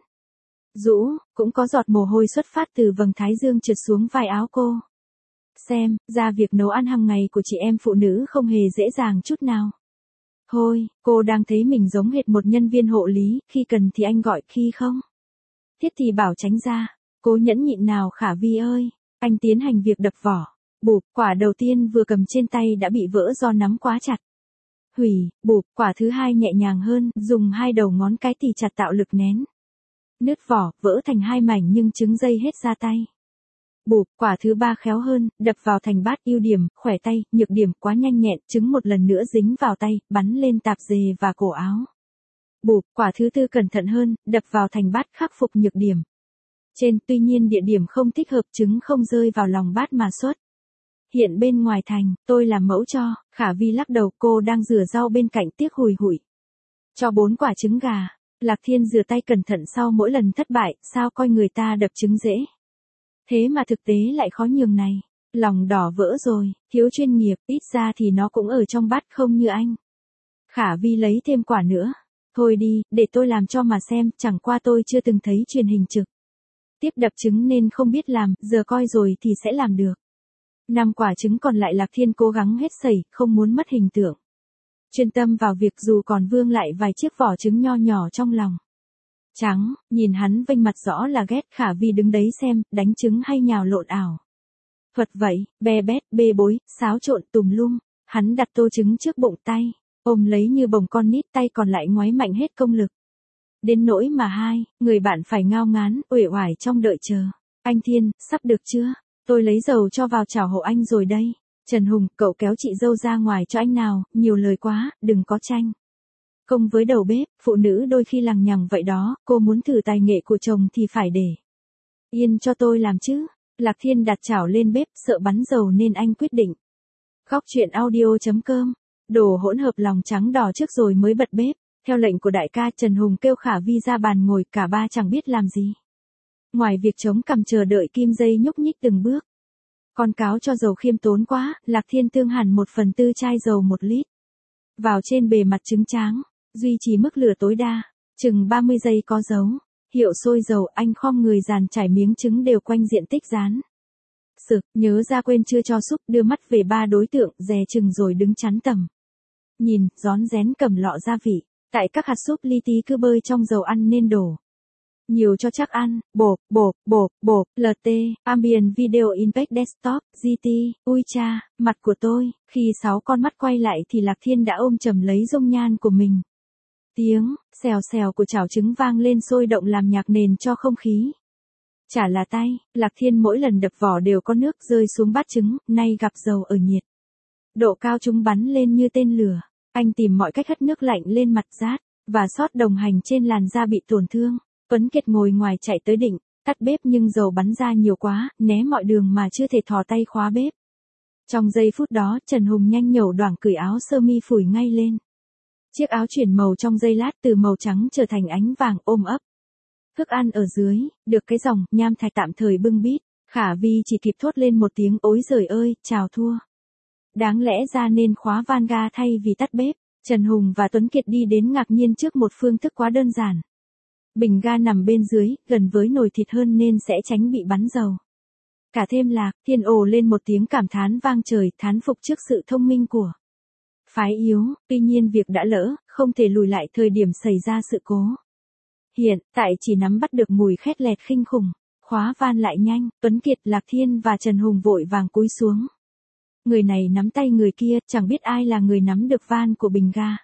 rũ, cũng có giọt mồ hôi xuất phát từ vầng thái dương trượt xuống vai áo cô. Xem ra việc nấu ăn hàng ngày của chị em phụ nữ không hề dễ dàng chút nào. Thôi, cô đang thấy mình giống hệt một nhân viên hộ lý, khi cần thì anh gọi, khi không thiết thì bảo tránh ra. Cố nhẫn nhịn nào Khả Vi ơi. Anh tiến hành việc đập vỏ. Bụp, quả đầu tiên vừa cầm trên tay đã bị vỡ do nắm quá chặt. hủy, bụp, quả thứ hai nhẹ nhàng hơn, dùng hai đầu ngón cái tì chặt tạo lực nén. Nứt vỏ, vỡ thành hai mảnh nhưng trứng dây hết ra tay. Bụp, quả thứ ba khéo hơn, đập vào thành bát, ưu điểm, khỏe tay, nhược điểm, quá nhanh nhẹn, trứng một lần nữa dính vào tay, bắn lên tạp dề và cổ áo. Bụp, quả thứ tư cẩn thận hơn, đập vào thành bát, khắc phục nhược điểm. Trên, tuy nhiên địa điểm không thích hợp, trứng không rơi vào lòng bát mà xuất hiện bên ngoài thành, tôi làm mẫu cho. Khả Vi lắc đầu, cô đang rửa rau bên cạnh, tiếc hùi hụi. Cho 4 quả trứng gà. Lạc Thiên rửa tay cẩn thận sau mỗi lần thất bại, sao coi người ta đập trứng dễ. Thế mà thực tế lại khó nhường này. Lòng đỏ vỡ rồi, thiếu chuyên nghiệp, ít ra thì nó cũng ở trong bát không như anh. Khả Vi lấy thêm quả nữa. Thôi đi, để tôi làm cho mà xem, chẳng qua tôi chưa từng thấy truyền hình trực tiếp đập trứng nên không biết làm, giờ coi rồi thì sẽ làm được. 5 quả trứng còn lại Lạc Thiên cố gắng hết sẩy, không muốn mất hình tượng. Chuyên tâm vào việc dù còn vương lại vài chiếc vỏ trứng nho nhỏ trong lòng. Trắng, nhìn hắn vênh mặt rõ là ghét. Khả Vi đứng đấy xem, đánh trứng hay nhào lộn ảo. Thuật vậy, be bét, bê bối, xáo trộn tùm lum. Hắn đặt tô trứng trước bụng tay, ôm lấy như bồng con nít, tay còn lại ngoáy mạnh hết công lực. Đến nỗi mà hai người bạn phải ngao ngán, uể oải trong đợi chờ. Anh Thiên, sắp được chưa? Tôi lấy dầu cho vào chảo hộ anh rồi đây. Trần Hùng, cậu kéo chị dâu ra ngoài cho anh nào, nhiều lời quá, đừng có tranh công với đầu bếp, phụ nữ đôi khi lằng nhằng vậy đó, cô muốn thử tài nghệ của chồng thì phải để yên cho tôi làm chứ. Lạc Thiên đặt chảo lên bếp, sợ bắn dầu nên anh quyết định. Góc truyện audio.com, đổ hỗn hợp lòng trắng đỏ trước rồi mới bật bếp. Theo lệnh của đại ca, Trần Hùng kêu Khả Vi ra bàn ngồi, cả ba chẳng biết làm gì. Ngoài việc chống cằm chờ đợi kim dây nhúc nhích từng bước. Con cáo cho dầu khiêm tốn quá, Lạc Thiên tương hẳn 1/4 chai dầu 1 lít. Vào trên bề mặt trứng tráng, duy trì mức lửa tối đa, chừng 30 giây có dấu. Hiệu sôi dầu, anh khom người dàn trải miếng trứng đều quanh diện tích rán. Sực, nhớ ra quên chưa cho súp, đưa mắt về ba đối tượng, dè chừng rồi đứng chắn tầm. Nhìn, rón rén cầm lọ gia vị, tại các hạt súp li ti cứ bơi trong dầu ăn nên đổ. Nhiều cho chắc ăn, bộp, LT, Ambient Video Impact Desktop, GT, ui cha, mặt của tôi, khi 6 con mắt quay lại thì Lạc Thiên đã ôm chầm lấy dung nhan của mình. Tiếng, xèo xèo của chảo trứng vang lên sôi động làm nhạc nền cho không khí. Chả là tay, Lạc Thiên mỗi lần đập vỏ đều có nước rơi xuống bát trứng, nay gặp dầu ở nhiệt độ cao chúng bắn lên như tên lửa. Anh tìm mọi cách hất nước lạnh lên mặt rát, và sót đồng hành trên làn da bị tổn thương. Tuấn Kiệt ngồi ngoài chạy tới định tắt bếp nhưng dầu bắn ra nhiều quá, né mọi đường mà chưa thể thò tay khóa bếp. Trong giây phút đó, Trần Hùng nhanh nhẩu đoảng cởi áo sơ mi phủi ngay lên. Chiếc áo chuyển màu trong giây lát, từ màu trắng trở thành ánh vàng ôm ấp. Thức ăn ở dưới, được cái dòng nham thạch tạm thời bưng bít. Khả Vi chỉ kịp thốt lên một tiếng ối giời ơi, chào thua. Đáng lẽ ra nên khóa van ga thay vì tắt bếp. Trần Hùng và Tuấn Kiệt đi đến ngạc nhiên trước một phương thức quá đơn giản. Bình ga nằm bên dưới, gần với nồi thịt hơn nên sẽ tránh bị bắn dầu. Cả thêm Lạc Thiên ồ lên một tiếng cảm thán vang trời, thán phục trước sự thông minh của phái yếu. Tuy nhiên việc đã lỡ, không thể lùi lại thời điểm xảy ra sự cố. Hiện tại chỉ nắm bắt được mùi khét lẹt kinh khủng. Khóa van lại nhanh, Tuấn Kiệt, Lạc Thiên và Trần Hùng vội vàng cúi xuống. Người này nắm tay người kia, chẳng biết ai là người nắm được van của bình ga.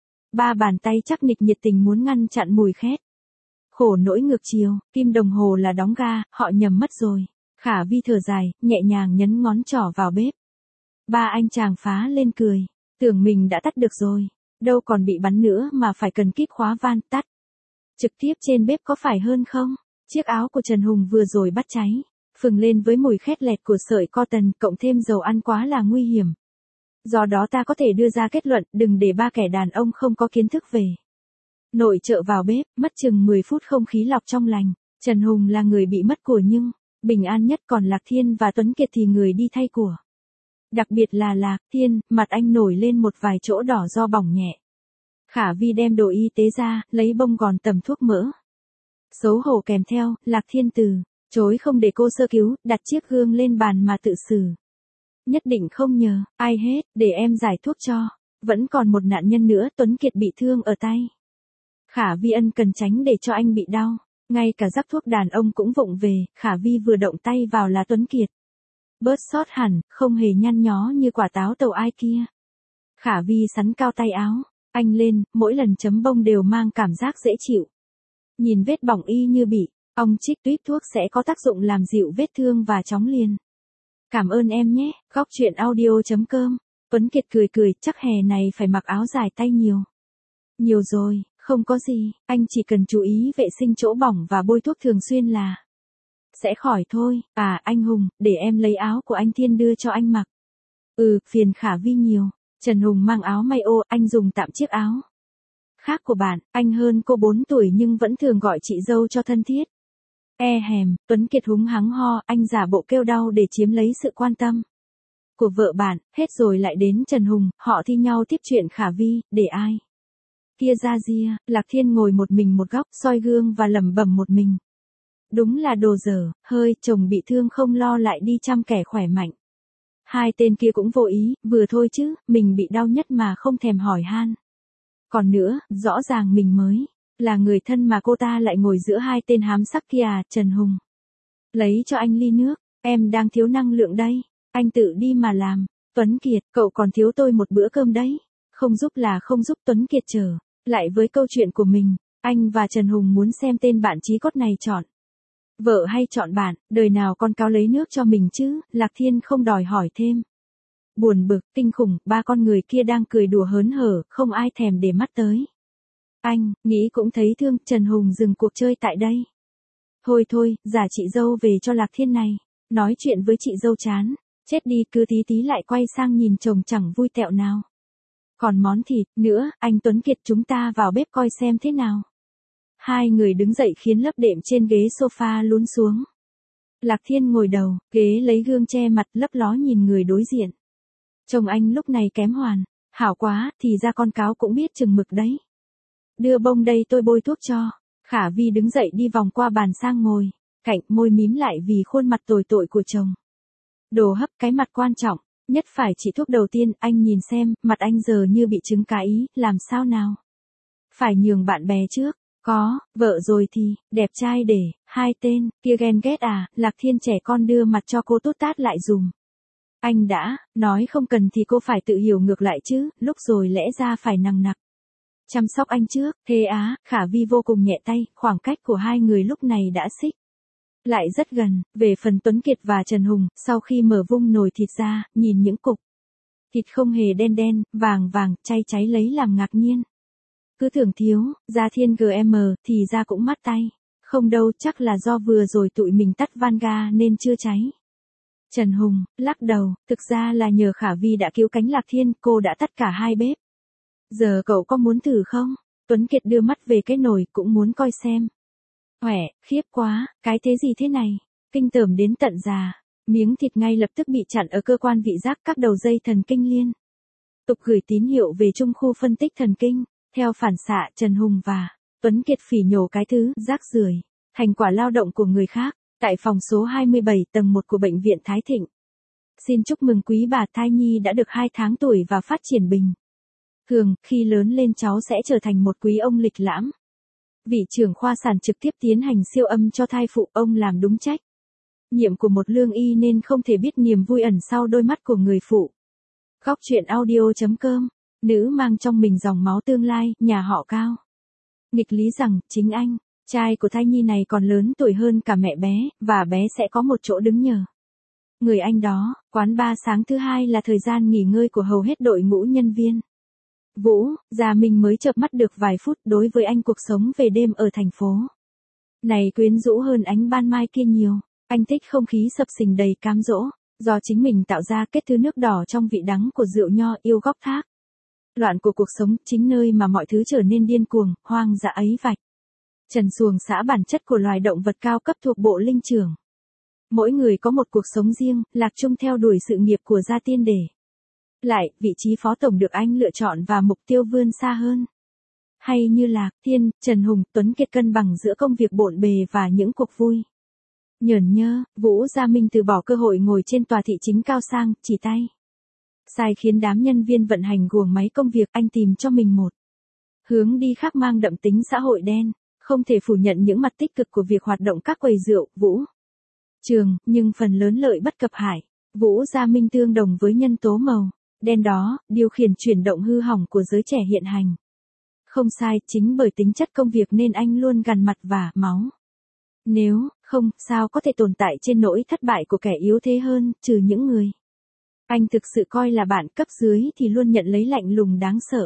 Ba bàn tay chắc nịch nhiệt tình muốn ngăn chặn mùi khét. Khổ nỗi ngược chiều, kim đồng hồ là đóng ga, họ nhầm mất rồi. Khả Vi thở dài, nhẹ nhàng nhấn ngón trỏ vào bếp. Ba anh chàng phá lên cười, tưởng mình đã tắt được rồi, đâu còn bị bắn nữa mà phải cần kíp khóa van tắt. Trực tiếp trên bếp có phải hơn không? Chiếc áo của Trần Hùng vừa rồi bắt cháy, phừng lên với mùi khét lẹt của sợi cotton, cộng thêm dầu ăn quá là nguy hiểm. Do đó ta có thể đưa ra kết luận, đừng để ba kẻ đàn ông không có kiến thức về nội trợ vào bếp. Mất chừng 10 phút không khí lọc trong lành. Trần Hùng là người bị mất của nhưng bình an nhất, còn Lạc Thiên và Tuấn Kiệt thì người đi thay của. Đặc biệt là Lạc Thiên, mặt anh nổi lên một vài chỗ đỏ do bỏng nhẹ. Khả Vi đem đồ y tế ra, lấy bông gòn tầm thuốc mỡ. Xấu hổ kèm theo, Lạc Thiên từ chối không để cô sơ cứu, đặt chiếc gương lên bàn mà tự xử. Nhất định không nhờ ai hết, để em giải thuốc cho. Vẫn còn một nạn nhân nữa, Tuấn Kiệt bị thương ở tay. Khả Vi ân cần tránh để cho anh bị đau. Ngay cả rắc thuốc đàn ông cũng vụng về, Khả Vi vừa động tay vào là Tuấn Kiệt bớt sót hẳn, không hề nhăn nhó như quả táo tàu ai kia. Khả Vi sắn cao tay áo, anh lên, mỗi lần chấm bông đều mang cảm giác dễ chịu. Nhìn vết bỏng y như bị, ong chích tuýp thuốc sẽ có tác dụng làm dịu vết thương và chóng liền. Cảm ơn em nhé, góc chuyện audio.com. Tuấn Kiệt cười cười, chắc hè này phải mặc áo dài tay nhiều. Nhiều rồi, không có gì, anh chỉ cần chú ý vệ sinh chỗ bỏng và bôi thuốc thường xuyên là sẽ khỏi thôi. À anh Hùng, để em lấy áo của anh Thiên đưa cho anh mặc. Phiền Khả Vi nhiều. Trần Hùng mang áo may ô, anh dùng tạm chiếc áo khác của bạn, anh hơn cô 4 tuổi nhưng vẫn thường gọi chị dâu cho thân thiết. Hèm, Tuấn Kiệt húng hắng ho, anh giả bộ kêu đau để chiếm lấy sự quan tâm của vợ bạn, hết rồi lại đến Trần Hùng, họ thi nhau tiếp chuyện Khả Vi, để ai kia ra ria. Lạc Thiên ngồi một mình một góc, soi gương và lẩm bẩm một mình. Đúng là đồ dở, hơi, chồng bị thương không lo lại đi chăm kẻ khỏe mạnh. Hai tên kia cũng vô ý, vừa thôi chứ, mình bị đau nhất mà không thèm hỏi han. Còn nữa, rõ ràng mình mới là người thân mà cô ta lại ngồi giữa hai tên hám sắc kia à. Trần Hùng, lấy cho anh ly nước, em đang thiếu năng lượng đây, anh tự đi mà làm. Tuấn Kiệt, cậu còn thiếu tôi một bữa cơm đấy. Không giúp là không giúp. Tuấn Kiệt trở lại với câu chuyện của mình, anh và Trần Hùng muốn xem tên bạn chí cốt này chọn vợ hay chọn bạn, đời nào con cáo lấy nước cho mình chứ. Lạc Thiên không đòi hỏi thêm. Buồn bực, kinh khủng, ba con người kia đang cười đùa hớn hở, không ai thèm để mắt tới. Anh, nghĩ cũng thấy thương. Trần Hùng dừng cuộc chơi tại đây. Thôi, giả chị dâu về cho Lạc Thiên này. Nói chuyện với chị dâu chán. Chết đi, cứ tí tí lại quay sang nhìn chồng chẳng vui tẹo nào. Còn món thịt nữa, anh Tuấn Kiệt, chúng ta vào bếp coi xem thế nào. Hai người đứng dậy khiến lớp đệm trên ghế sofa lún xuống. Lạc Thiên ngồi đầu, ghế lấy gương che mặt, lấp ló nhìn người đối diện. Chồng anh lúc này kém hoàn. Hảo quá, thì ra con cáo cũng biết chừng mực đấy. Đưa bông đây tôi bôi thuốc cho. Khả Vi đứng dậy đi vòng qua bàn sang ngồi cạnh, môi mím lại vì khuôn mặt tồi tội của chồng. Đồ hấp, cái mặt quan trọng nhất phải chỉ thuốc đầu tiên. Anh nhìn xem, mặt anh giờ như bị trứng cá ý, làm sao nào? Phải nhường bạn bè trước. Có, vợ rồi thì, đẹp trai để, hai tên, kia ghen ghét à. Lạc Thiên trẻ con đưa mặt cho cô tút tát lại dùm. Anh đã, nói không cần thì cô phải tự hiểu ngược lại chứ, lúc rồi lẽ ra phải nằng nặc chăm sóc anh trước. Thế á. Khả Vi vô cùng nhẹ tay, khoảng cách của hai người lúc này đã xích lại rất gần. Về phần Tuấn Kiệt và Trần Hùng, sau khi mở vung nồi thịt ra, nhìn những cục thịt không hề đen đen, vàng vàng, chay cháy lấy làm ngạc nhiên. Cứ tưởng thiếu, ra Thiên GM, thì ra cũng mát tay. Không đâu, chắc là do vừa rồi tụi mình tắt van ga nên chưa cháy. Trần Hùng, lắc đầu, thực ra là nhờ Khả Vi đã cứu cánh Lạc Thiên, cô đã tắt cả hai bếp. Giờ cậu có muốn thử không? Tuấn Kiệt đưa mắt về cái nồi, cũng muốn coi xem. Huệ, khiếp quá, cái thế gì thế này? Kinh tởm đến tận già. Miếng thịt ngay lập tức bị chặn ở cơ quan vị giác, các đầu dây thần kinh liên tục gửi tín hiệu về trung khu phân tích thần kinh. Theo phản xạ, Trần Hùng và Tuấn Kiệt phỉ nhổ cái thứ rác rưởi thành quả lao động của người khác, tại phòng số 27 tầng 1 của bệnh viện Thái Thịnh. Xin chúc mừng quý bà, thai nhi đã được 2 tháng tuổi và phát triển bình thường, khi lớn lên cháu sẽ trở thành một quý ông lịch lãm. Vị trưởng khoa sản trực tiếp tiến hành siêu âm cho thai phụ, ông làm đúng trách nhiệm của một lương y nên không thể biết niềm vui ẩn sau đôi mắt của người phụ. Góc chuyện audio.com. Nữ mang trong mình dòng máu tương lai, nhà họ Cao. Nghịch lý rằng, chính anh, trai của thai nhi này còn lớn tuổi hơn cả mẹ bé, và bé sẽ có một chỗ đứng nhờ người anh đó. Quán bar sáng thứ hai là thời gian nghỉ ngơi của hầu hết đội ngũ nhân viên. Vũ, Gia Minh mới chợp mắt được vài phút. Đối với anh, cuộc sống về đêm ở thành phố này quyến rũ hơn ánh ban mai kia nhiều. Anh thích không khí sập sình đầy cám dỗ, do chính mình tạo ra, kết thứ nước đỏ trong vị đắng của rượu nho, yêu góc thác loạn của cuộc sống, chính nơi mà mọi thứ trở nên điên cuồng, hoang dã ấy vạch trần truồng xã bản chất của loài động vật cao cấp thuộc bộ linh trưởng. Mỗi người có một cuộc sống riêng, Lạc Trung theo đuổi sự nghiệp của gia tiên để lại, vị trí phó tổng được anh lựa chọn và mục tiêu vươn xa hơn. Hay như Lạc Thiên, Trần Hùng, Tuấn Kiệt cân bằng giữa công việc bộn bề và những cuộc vui nhởn nhơ. Vũ Gia Minh từ bỏ cơ hội ngồi trên tòa thị chính cao sang, chỉ tay sai khiến đám nhân viên vận hành guồng máy công việc. Anh tìm cho mình một hướng đi khác mang đậm tính xã hội đen. Không thể phủ nhận những mặt tích cực của việc hoạt động các quầy rượu, vũ trường, nhưng phần lớn lợi bất cập hại. Vũ Gia Minh tương đồng với nhân tố màu đen đó, điều khiển chuyển động hư hỏng của giới trẻ hiện hành. Không sai, chính bởi tính chất công việc nên anh luôn gằn mặt và máu. Nếu không, sao có thể tồn tại trên nỗi thất bại của kẻ yếu thế hơn, trừ những người anh thực sự coi là bạn cấp dưới thì luôn nhận lấy lạnh lùng đáng sợ.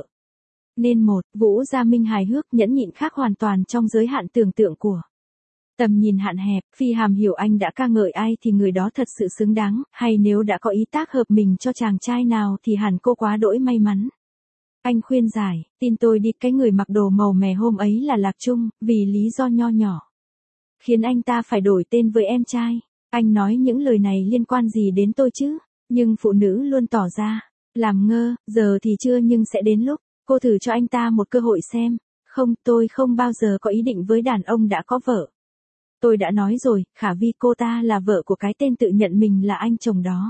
Nên Vũ Gia Minh hài hước nhẫn nhịn khác hoàn toàn trong giới hạn tưởng tượng của tầm nhìn hạn hẹp. Phi Hàm hiểu anh đã ca ngợi ai thì người đó thật sự xứng đáng, hay nếu đã có ý tác hợp mình cho chàng trai nào thì hẳn cô quá đỗi may mắn. Anh khuyên giải, tin tôi đi, cái người mặc đồ màu mè hôm ấy là Lạc Trung, vì lý do nho nhỏ khiến anh ta phải đổi tên với em trai. Anh nói những lời này liên quan gì đến tôi chứ? Nhưng phụ nữ luôn tỏ ra làm ngơ, giờ thì chưa nhưng sẽ đến lúc cô thử cho anh ta một cơ hội xem. Không, tôi không bao giờ có ý định với đàn ông đã có vợ. Tôi đã nói rồi, Khả Vi cô ta là vợ của cái tên tự nhận mình là anh chồng đó.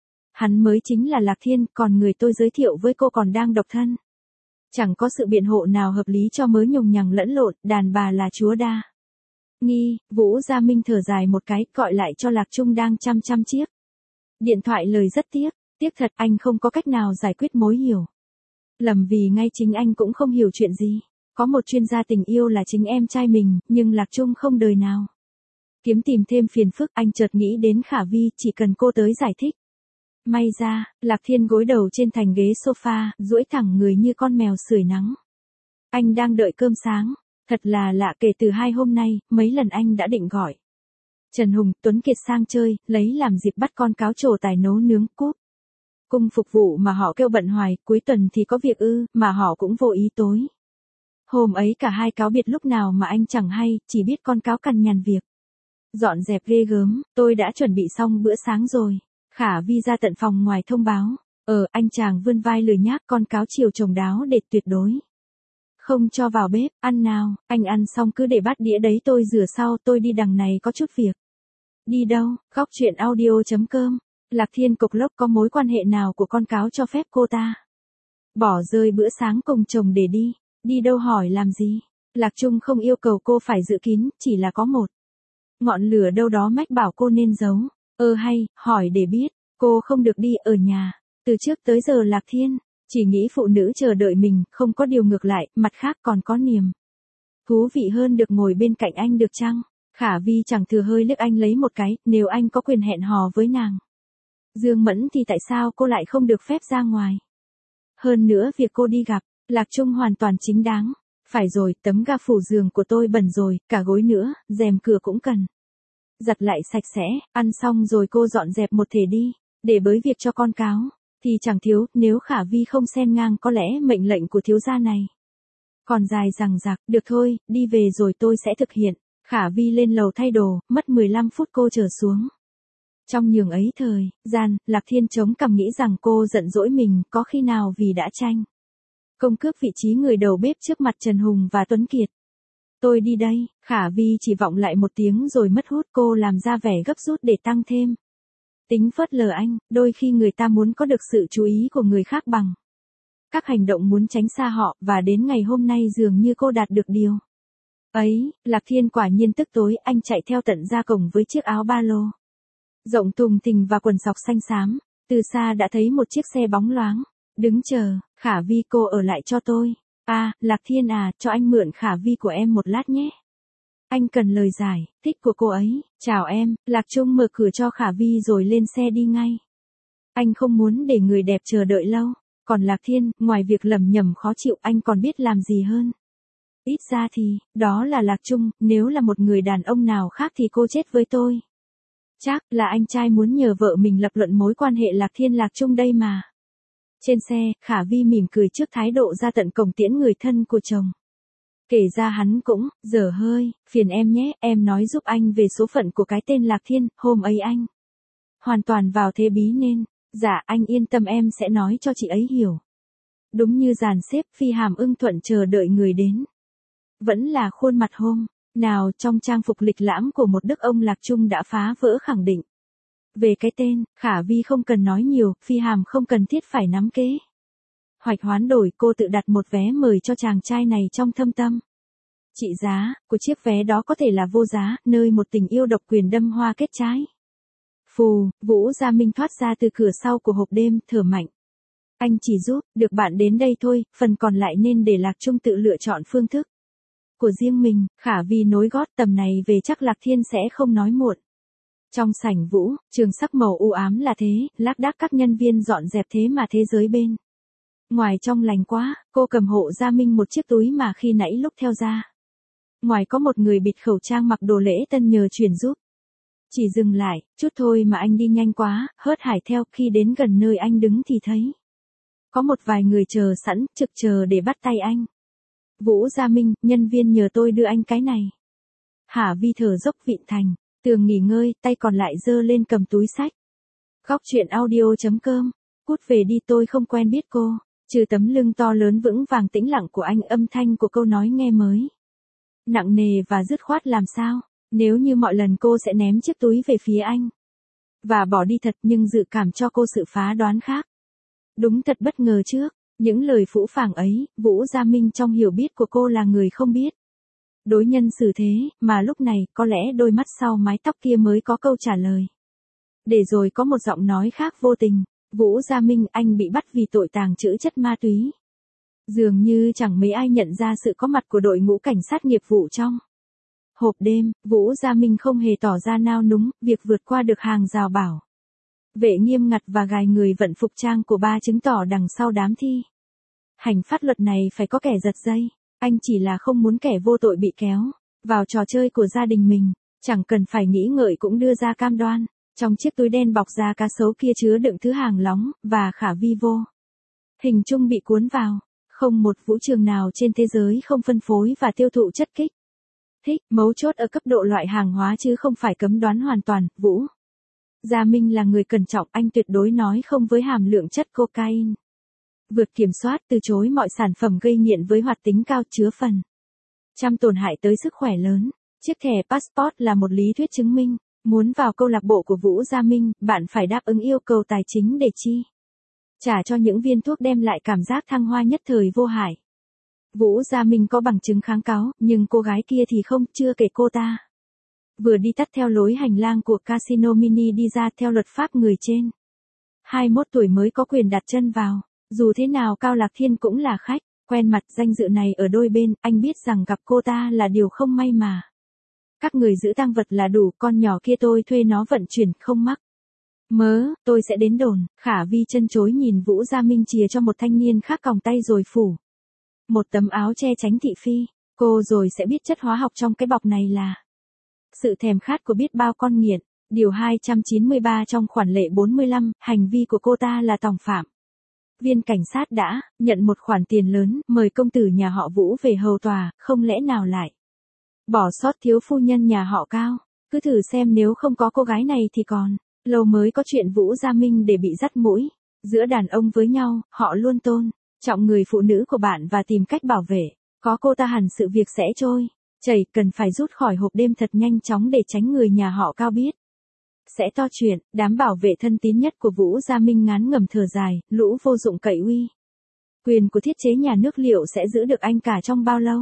Hắn mới chính là Lạc Thiên, còn người tôi giới thiệu với cô còn đang độc thân. Chẳng có sự biện hộ nào hợp lý cho mớ nhùng nhằng lẫn lộn, đàn bà là chúa đa nghi. Vũ Gia Minh thở dài một cái, gọi lại cho Lạc Trung đang chăm chiếc điện thoại lời rất tiếc thật, anh không có cách nào giải quyết mối hiểu lầm vì ngay chính anh cũng không hiểu chuyện gì. Có một chuyên gia tình yêu là chính em trai mình, nhưng Lạc Trung không đời nào kiếm tìm thêm phiền phức. Anh chợt nghĩ đến Khả Vi, chỉ cần cô tới giải thích. May ra, Lạc Thiên gối đầu trên thành ghế sofa, duỗi thẳng người như con mèo sưởi nắng. Anh đang đợi cơm sáng. Thật là lạ, kể từ 2 hôm nay, mấy lần anh đã định gọi Trần Hùng, Tuấn Kiệt sang chơi, lấy làm dịp bắt con cáo trổ tài nấu nướng cúp cung phục vụ mà họ kêu bận hoài, cuối tuần thì có việc mà họ cũng vô ý tối. Hôm ấy cả hai cáo biệt lúc nào mà anh chẳng hay, chỉ biết con cáo cằn nhằn việc dọn dẹp ghê gớm. Tôi đã chuẩn bị xong bữa sáng rồi. Khả Vi ra tận phòng ngoài thông báo. Anh chàng vươn vai lười nhác, con cáo chiều chồng đáo để tuyệt đối không cho vào bếp. Ăn nào, anh ăn xong cứ để bát đĩa đấy tôi rửa sau, tôi đi đằng này có chút việc. Đi đâu? Góc truyện audio.com. Lạc Thiên cộc lốc có mối quan hệ nào của con cáo cho phép cô ta bỏ rơi bữa sáng cùng chồng để đi? Đi đâu hỏi làm gì? Lạc Trung không yêu cầu cô phải giữ kín, chỉ là có một ngọn lửa đâu đó mách bảo cô nên giấu. Hay, hỏi để biết, cô không được đi ở nhà. Từ trước tới giờ Lạc Thiên chỉ nghĩ phụ nữ chờ đợi mình, không có điều ngược lại, mặt khác còn có niềm thú vị hơn được ngồi bên cạnh anh được chăng? Khả Vi chẳng thừa hơi liếc anh lấy một cái, nếu anh có quyền hẹn hò với nàng Dương Mẫn thì tại sao cô lại không được phép ra ngoài? Hơn nữa việc cô đi gặp Lạc Trung hoàn toàn chính đáng. Phải rồi, tấm ga phủ giường của tôi bẩn rồi, cả gối nữa, rèm cửa cũng cần giặt lại sạch sẽ. Ăn xong rồi cô dọn dẹp một thể đi, để bới việc cho con cáo thì chẳng thiếu. Nếu Khả Vi không xen ngang, có lẽ mệnh lệnh của thiếu gia này còn dài dằng dặc. Được thôi, đi về rồi tôi sẽ thực hiện. Khả Vi lên lầu thay đồ, mất 15 phút cô trở xuống. Trong nhường ấy thời gian, Lạc Thiên chống cằm nghĩ rằng cô giận dỗi mình, có khi nào vì đã tranh công cướp vị trí người đầu bếp trước mặt Trần Hùng và Tuấn Kiệt. Tôi đi đây. Khả Vi chỉ vọng lại một tiếng rồi mất hút. Cô làm ra vẻ gấp rút để tăng thêm tính phớt lờ anh. Đôi khi người ta muốn có được sự chú ý của người khác bằng các hành động muốn tránh xa họ, và đến ngày hôm nay dường như cô đạt được điều ấy. Lạc Thiên quả nhiên tức tối, anh chạy theo tận ra cổng với chiếc áo ba lô rộng thùng thình và quần sọc xanh xám. Từ xa đã thấy một chiếc xe bóng loáng đứng chờ. Khả Vi, cô ở lại cho tôi. Lạc Thiên à, cho anh mượn Khả Vi của em một lát nhé. Anh cần lời giải thích của cô ấy. Chào em. Lạc Trung mở cửa cho Khả Vi rồi lên xe đi ngay. Anh không muốn để người đẹp chờ đợi lâu. Còn Lạc Thiên, ngoài việc lẩm nhẩm khó chịu, anh còn biết làm gì hơn. Ít ra thì, đó là Lạc Trung. Nếu là một người đàn ông nào khác thì cô chết với tôi. Chắc là anh trai muốn nhờ vợ mình lập luận mối quan hệ Lạc Thiên Lạc Trung đây mà. Trên xe, Khả Vi mỉm cười trước thái độ ra tận cổng tiễn người thân của chồng. Kể ra hắn cũng, dở hơi, phiền em nhé, em nói giúp anh về số phận của cái tên Lạc Thiên. Hôm ấy anh hoàn toàn vào thế bí nên, dạ anh yên tâm, em sẽ nói cho chị ấy hiểu. Đúng như dàn xếp, Phi Hàm ưng thuận chờ đợi người đến. Vẫn là khuôn mặt hôm nào trong trang phục lịch lãm của một đức ông Lạc Trung đã phá vỡ khẳng định. Về cái tên, Khả Vi không cần nói nhiều, Phi Hàm không cần thiết phải nắm kế hoạch hoán đổi. Cô tự đặt một vé mời cho chàng trai này trong thâm tâm. Trị giá của chiếc vé đó có thể là vô giá, nơi một tình yêu độc quyền đâm hoa kết trái. Phù, Vũ Gia Minh thoát ra từ cửa sau của hộp đêm, thở mạnh. Anh chỉ giúp được bạn đến đây thôi, phần còn lại nên để Lạc Trung tự lựa chọn phương thức của riêng mình. Khả Vi nối gót, tầm này về chắc Lạc Thiên sẽ không nói muộn. Trong sảnh Vũ, trường sắc màu u ám là thế, lác đác các nhân viên dọn dẹp thế mà thế giới bên ngoài trong lành quá. Cô cầm hộ Gia Minh một chiếc túi mà khi nãy lúc theo ra ngoài có một người bịt khẩu trang mặc đồ lễ tân nhờ chuyển giúp. Chỉ dừng lại chút thôi mà anh đi nhanh quá, hớt hải theo. Khi đến gần nơi anh đứng thì thấy có một vài người chờ sẵn, trực chờ để bắt tay anh. Vũ Gia Minh, nhân viên nhờ tôi đưa anh cái này. Hả Vi thở dốc vịn thành tường nghỉ ngơi, tay còn lại giơ lên cầm túi sách. Góc chuyện audio.com. Cút về đi, tôi không quen biết cô. Trừ tấm lưng to lớn vững vàng tĩnh lặng của anh, âm thanh của câu nói nghe mới nặng nề và dứt khoát làm sao. Nếu như mọi lần cô sẽ ném chiếc túi về phía anh và bỏ đi thật, nhưng dự cảm cho cô sự phá đoán khác. Đúng thật bất ngờ trước những lời phũ phàng ấy, Vũ Gia Minh trong hiểu biết của cô là người không biết đối nhân xử thế, mà lúc này có lẽ đôi mắt sau mái tóc kia mới có câu trả lời. Để rồi có một giọng nói khác vô tình. Vũ Gia Minh, anh bị bắt vì tội tàng trữ chất ma túy. Dường như chẳng mấy ai nhận ra sự có mặt của đội ngũ cảnh sát nghiệp vụ trong hộp đêm. Vũ Gia Minh không hề tỏ ra nao núng, việc vượt qua được hàng rào bảo vệ nghiêm ngặt và gài người vận phục trang của ba chứng tỏ đằng sau đám thi hành pháp luật này phải có kẻ giật dây. Anh chỉ là không muốn kẻ vô tội bị kéo vào trò chơi của gia đình mình. Chẳng cần phải nghĩ ngợi cũng đưa ra cam đoan. Trong chiếc túi đen bọc da cá sấu kia chứa đựng thứ hàng lóng, và Khả Vi vô hình chung bị cuốn vào. Không một vũ trường nào trên thế giới không phân phối và tiêu thụ chất kích thích, mấu chốt ở cấp độ loại hàng hóa chứ không phải cấm đoán hoàn toàn. Vũ Gia Minh là người cẩn trọng, anh tuyệt đối nói không với hàm lượng chất cocaine vượt kiểm soát, từ chối mọi sản phẩm gây nghiện với hoạt tính cao chứa phần trăm tổn hại tới sức khỏe lớn. Chiếc thẻ passport là một lý thuyết chứng minh. Muốn vào câu lạc bộ của Vũ Gia Minh, bạn phải đáp ứng yêu cầu tài chính để chi trả cho những viên thuốc đem lại cảm giác thăng hoa nhất thời vô hại. Vũ Gia Minh có bằng chứng kháng cáo, nhưng cô gái kia thì không, chưa kể cô ta vừa đi tắt theo lối hành lang của casino mini đi ra. Theo luật pháp, người trên 21 tuổi mới có quyền đặt chân vào. Dù thế nào Cao Lạc Thiên cũng là khách quen mặt, danh dự này ở đôi bên. Anh biết rằng gặp cô ta là điều không may mà các người giữ tang vật là đủ. Con nhỏ kia tôi thuê nó vận chuyển, không mắc mớ, tôi sẽ đến đồn. Khả Vi chân chối nhìn Vũ Gia Minh chìa cho một thanh niên khác còng tay rồi phủ một tấm áo che tránh thị phi. Cô rồi sẽ biết chất hóa học trong cái bọc này là sự thèm khát của biết bao con nghiện. Điều 293 trong khoản lệ 45, hành vi của cô ta là tòng phạm. Viên cảnh sát đã nhận một khoản tiền lớn, mời công tử nhà họ Vũ về hầu tòa, không lẽ nào lại bỏ sót thiếu phu nhân nhà họ Cao. Cứ thử xem, nếu không có cô gái này thì còn lâu mới có chuyện Vũ Gia Minh để bị dắt mũi. Giữa đàn ông với nhau, họ luôn tôn trọng người phụ nữ của bạn và tìm cách bảo vệ. Có cô ta hẳn sự việc sẽ trôi chảy, cần phải rút khỏi hộp đêm thật nhanh chóng để tránh người nhà họ Cao biết sẽ to chuyện. Đám bảo vệ thân tín nhất của Vũ Gia Minh ngán ngẩm thở dài, lũ vô dụng cậy uy quyền của thiết chế nhà nước liệu sẽ giữ được anh cả trong bao lâu?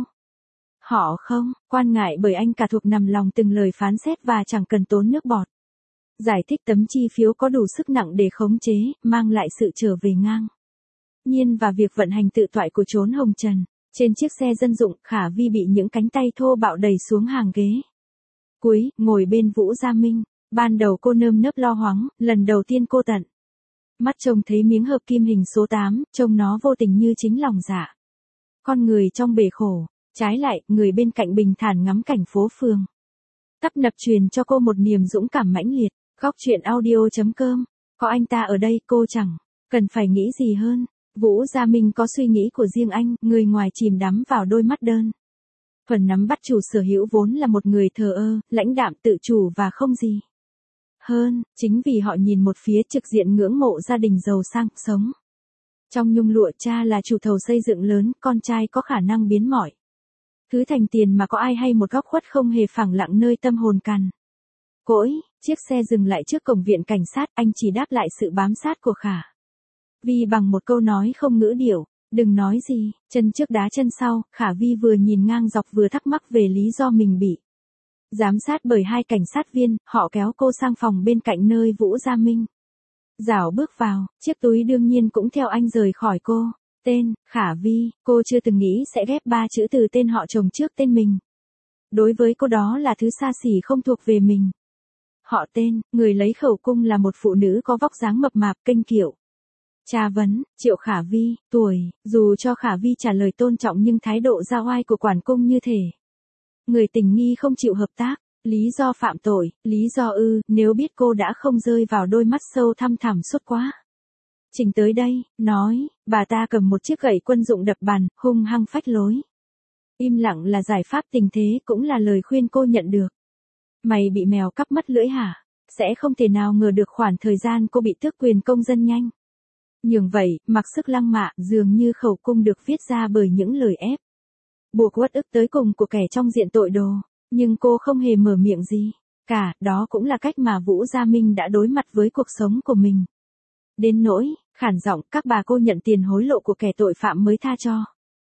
Họ không quan ngại, bởi anh cả thuộc nằm lòng từng lời phán xét và chẳng cần tốn nước bọt giải thích. Tấm chi phiếu có đủ sức nặng để khống chế, mang lại sự trở về ngang nhiên và việc vận hành tự toại của chốn hồng trần. Trên chiếc xe dân dụng, Khả Vi bị những cánh tay thô bạo đẩy xuống hàng ghế cuối, ngồi bên Vũ Gia Minh. Ban đầu cô nơm nớp lo hoắng, lần đầu tiên cô tận mắt trông thấy miếng hợp kim hình số 8, trông nó vô tình như chính lòng dạ con người trong bể khổ. Trái lại, người bên cạnh bình thản ngắm cảnh phố phường tấp nập truyền cho cô một niềm dũng cảm mãnh liệt. Góc chuyện audio.com. Có anh ta ở đây, cô chẳng cần phải nghĩ gì hơn. Vũ Gia Minh có suy nghĩ của riêng anh, người ngoài chìm đắm vào đôi mắt đơn phần nắm bắt chủ sở hữu vốn là một người thờ ơ, lãnh đạm, tự chủ và không gì hơn. Chính vì họ nhìn một phía, trực diện ngưỡng mộ gia đình giàu sang, sống trong nhung lụa. Cha là chủ thầu xây dựng lớn, con trai có khả năng biến mọi thứ thành tiền mà có ai hay một góc khuất không hề phẳng lặng nơi tâm hồn cằn cỗi. Chiếc xe dừng lại trước cổng viện cảnh sát, anh chỉ đáp lại sự bám sát của Khả Vi bằng một câu nói không ngữ điệu, đừng nói gì. Chân trước đá chân sau, Khả Vi vừa nhìn ngang dọc vừa thắc mắc về lý do mình bị giám sát bởi hai cảnh sát viên. Họ kéo cô sang phòng bên cạnh nơi Vũ Gia Minh Dảo bước vào, chiếc túi đương nhiên cũng theo anh rời khỏi cô. Tên, Khả Vi, cô chưa từng nghĩ sẽ ghép 3 chữ từ tên họ chồng trước tên mình. Đối với cô đó là thứ xa xỉ không thuộc về mình. Họ tên, người lấy khẩu cung là một phụ nữ có vóc dáng mập mạp kênh kiệu. Tra vấn, Triệu Khả Vi, tuổi, dù cho Khả Vi trả lời tôn trọng nhưng thái độ ra oai của quản cung như thể người tình nghi không chịu hợp tác. Lý do phạm tội, lý do nếu biết cô đã không rơi vào đôi mắt sâu thăm thẳm suốt quá. Trình tới đây, nói, bà ta cầm một chiếc gậy quân dụng đập bàn, hung hăng phách lối. Im lặng là giải pháp tình thế cũng là lời khuyên cô nhận được. Mày bị mèo cắp mất lưỡi hả? Sẽ không thể nào ngờ được khoảng thời gian cô bị tước quyền công dân nhanh. Nhường vậy, mặc sức lăng mạ, dường như khẩu cung được viết ra bởi những lời ép. Buộc uất ức tới cùng của kẻ trong diện tội đồ. Nhưng cô không hề mở miệng gì. Cả, đó cũng là cách mà Vũ Gia Minh đã đối mặt với cuộc sống của mình. Đến nỗi, khản giọng, các bà cô nhận tiền hối lộ của kẻ tội phạm mới tha cho.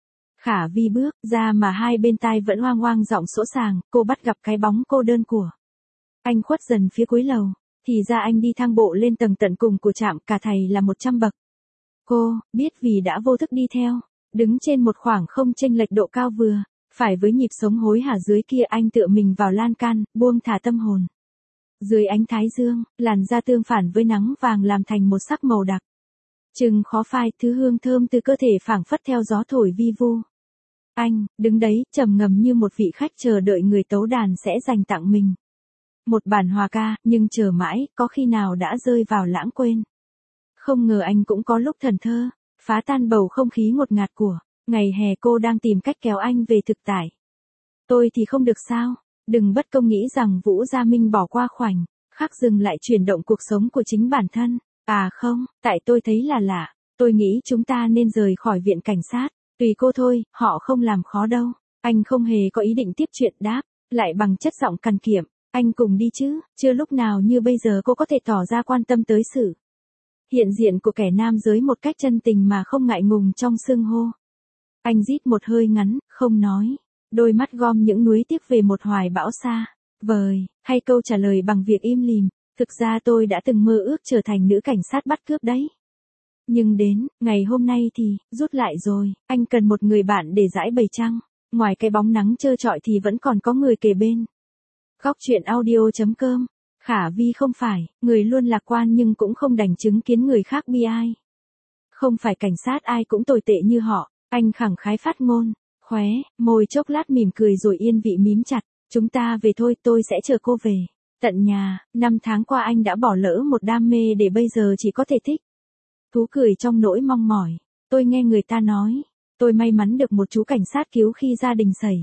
Khả Vi bước ra mà hai bên tai vẫn oang oang giọng sỗ sàng, cô bắt gặp cái bóng cô đơn của anh khuất dần phía cuối lầu. Thì ra anh đi thang bộ lên tầng tận cùng của trạm, cả thầy là 100 bậc. Cô, biết vì đã vô thức đi theo, đứng trên một khoảng không chênh lệch độ cao vừa phải với nhịp sống hối hả dưới kia, anh tựa mình vào lan can, buông thả tâm hồn. Dưới ánh thái dương, làn da tương phản với nắng vàng làm thành một sắc màu đặc. Chừng khó phai, thứ hương thơm từ cơ thể phảng phất theo gió thổi vi vu. Anh, đứng đấy, trầm ngầm như một vị khách chờ đợi người tấu đàn sẽ dành tặng mình một bản hòa ca, nhưng chờ mãi, có khi nào đã rơi vào lãng quên. Không ngờ anh cũng có lúc thần thơ, phá tan bầu không khí ngột ngạt của ngày hè. Cô đang tìm cách kéo anh về thực tại. Tôi thì không được sao? Đừng bất công nghĩ rằng Vũ Gia Minh bỏ qua khoảnh khắc dừng lại chuyển động cuộc sống của chính bản thân. À không, tại tôi thấy là lạ. Tôi nghĩ chúng ta nên rời khỏi viện cảnh sát. Tùy cô thôi, họ không làm khó đâu. Anh không hề có ý định tiếp chuyện, đáp lại bằng chất giọng cằn kiệm. Anh cùng đi chứ, chưa lúc nào như bây giờ cô có thể tỏ ra quan tâm tới sự hiện diện của kẻ nam giới một cách chân tình mà không ngại ngùng trong xưng hô. Anh rít một hơi ngắn, không nói. Đôi mắt gom những nuối tiếc về một hoài bão xa vời, hay câu trả lời bằng việc im lìm. Thực ra tôi đã từng mơ ước trở thành nữ cảnh sát bắt cướp đấy. Nhưng đến, ngày hôm nay thì, rút lại rồi. Anh cần một người bạn để dãi bầy trăng. Ngoài cái bóng nắng trơ trọi thì vẫn còn có người kề bên. Góc truyện audio.com. Khả Vi không phải người luôn lạc quan nhưng cũng không đành chứng kiến người khác bi ai. Không phải cảnh sát ai cũng tồi tệ như họ. Anh khẳng khái phát ngôn, khóe môi chốc lát mỉm cười rồi yên vị mím chặt. Chúng ta về thôi, tôi sẽ chờ cô về tận nhà. 5 tháng qua anh đã bỏ lỡ một đam mê để bây giờ chỉ có thể thích thú cười trong nỗi mong mỏi. Tôi nghe người ta nói, tôi may mắn được một chú cảnh sát cứu khi gia đình xảy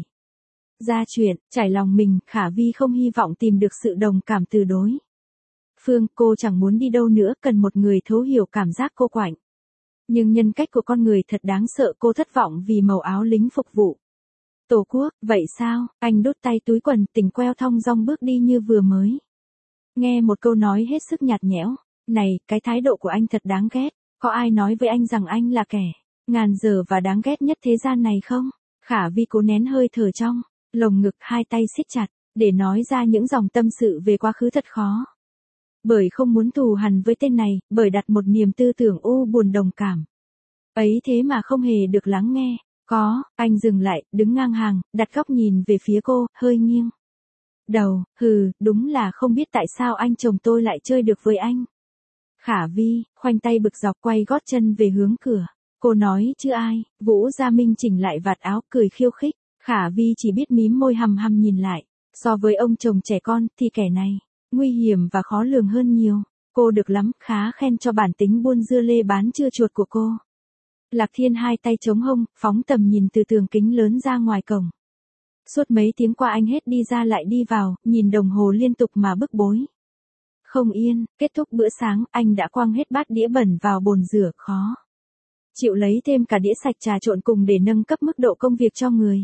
ra chuyện. Trải lòng mình, Khả Vi không hy vọng tìm được sự đồng cảm từ đối phương. Cô chẳng muốn đi đâu nữa, cần một người thấu hiểu cảm giác cô quạnh. Nhưng nhân cách của con người thật đáng sợ. Cô thất vọng vì màu áo lính phục vụ Tổ quốc. Vậy sao? Anh đút tay túi quần, tỉnh queo thong dong bước đi như vừa mới nghe một câu nói hết sức nhạt nhẽo. Này, cái thái độ của anh thật đáng ghét. Có ai nói với anh rằng anh là kẻ ngàn dở và đáng ghét nhất thế gian này không? Khả Vi cố nén hơi thở trong lồng ngực, hai tay siết chặt để nói ra những dòng tâm sự về quá khứ thật khó. Bởi không muốn thù hằn với tên này, bởi đặt một niềm tư tưởng u buồn đồng cảm ấy thế mà không hề được lắng nghe. Anh dừng lại, đứng ngang hàng, đặt góc nhìn về phía cô, hơi nghiêng đầu. Đúng là không biết tại sao anh chồng tôi lại chơi được với anh. Khả Vi khoanh tay bực dọc quay gót chân về hướng cửa. Cô nói chứ ai. Vũ Gia Minh chỉnh lại vạt áo, cười khiêu khích. Khả Vi chỉ biết mím môi hằm hằm nhìn lại. So với ông chồng trẻ con thì kẻ này nguy hiểm và khó lường hơn nhiều. Cô được lắm, khá khen cho bản tính buôn dưa lê bán trưa chuột của cô. Lạc Thiên hai tay chống hông, phóng tầm nhìn từ tường kính lớn ra ngoài cổng. Suốt mấy tiếng qua anh hết đi ra lại đi vào, nhìn đồng hồ liên tục mà bức bối không yên. Kết thúc bữa sáng, anh đã quăng hết bát đĩa bẩn vào bồn rửa, khó chịu lấy thêm cả đĩa sạch trà trộn cùng để nâng cấp mức độ công việc cho người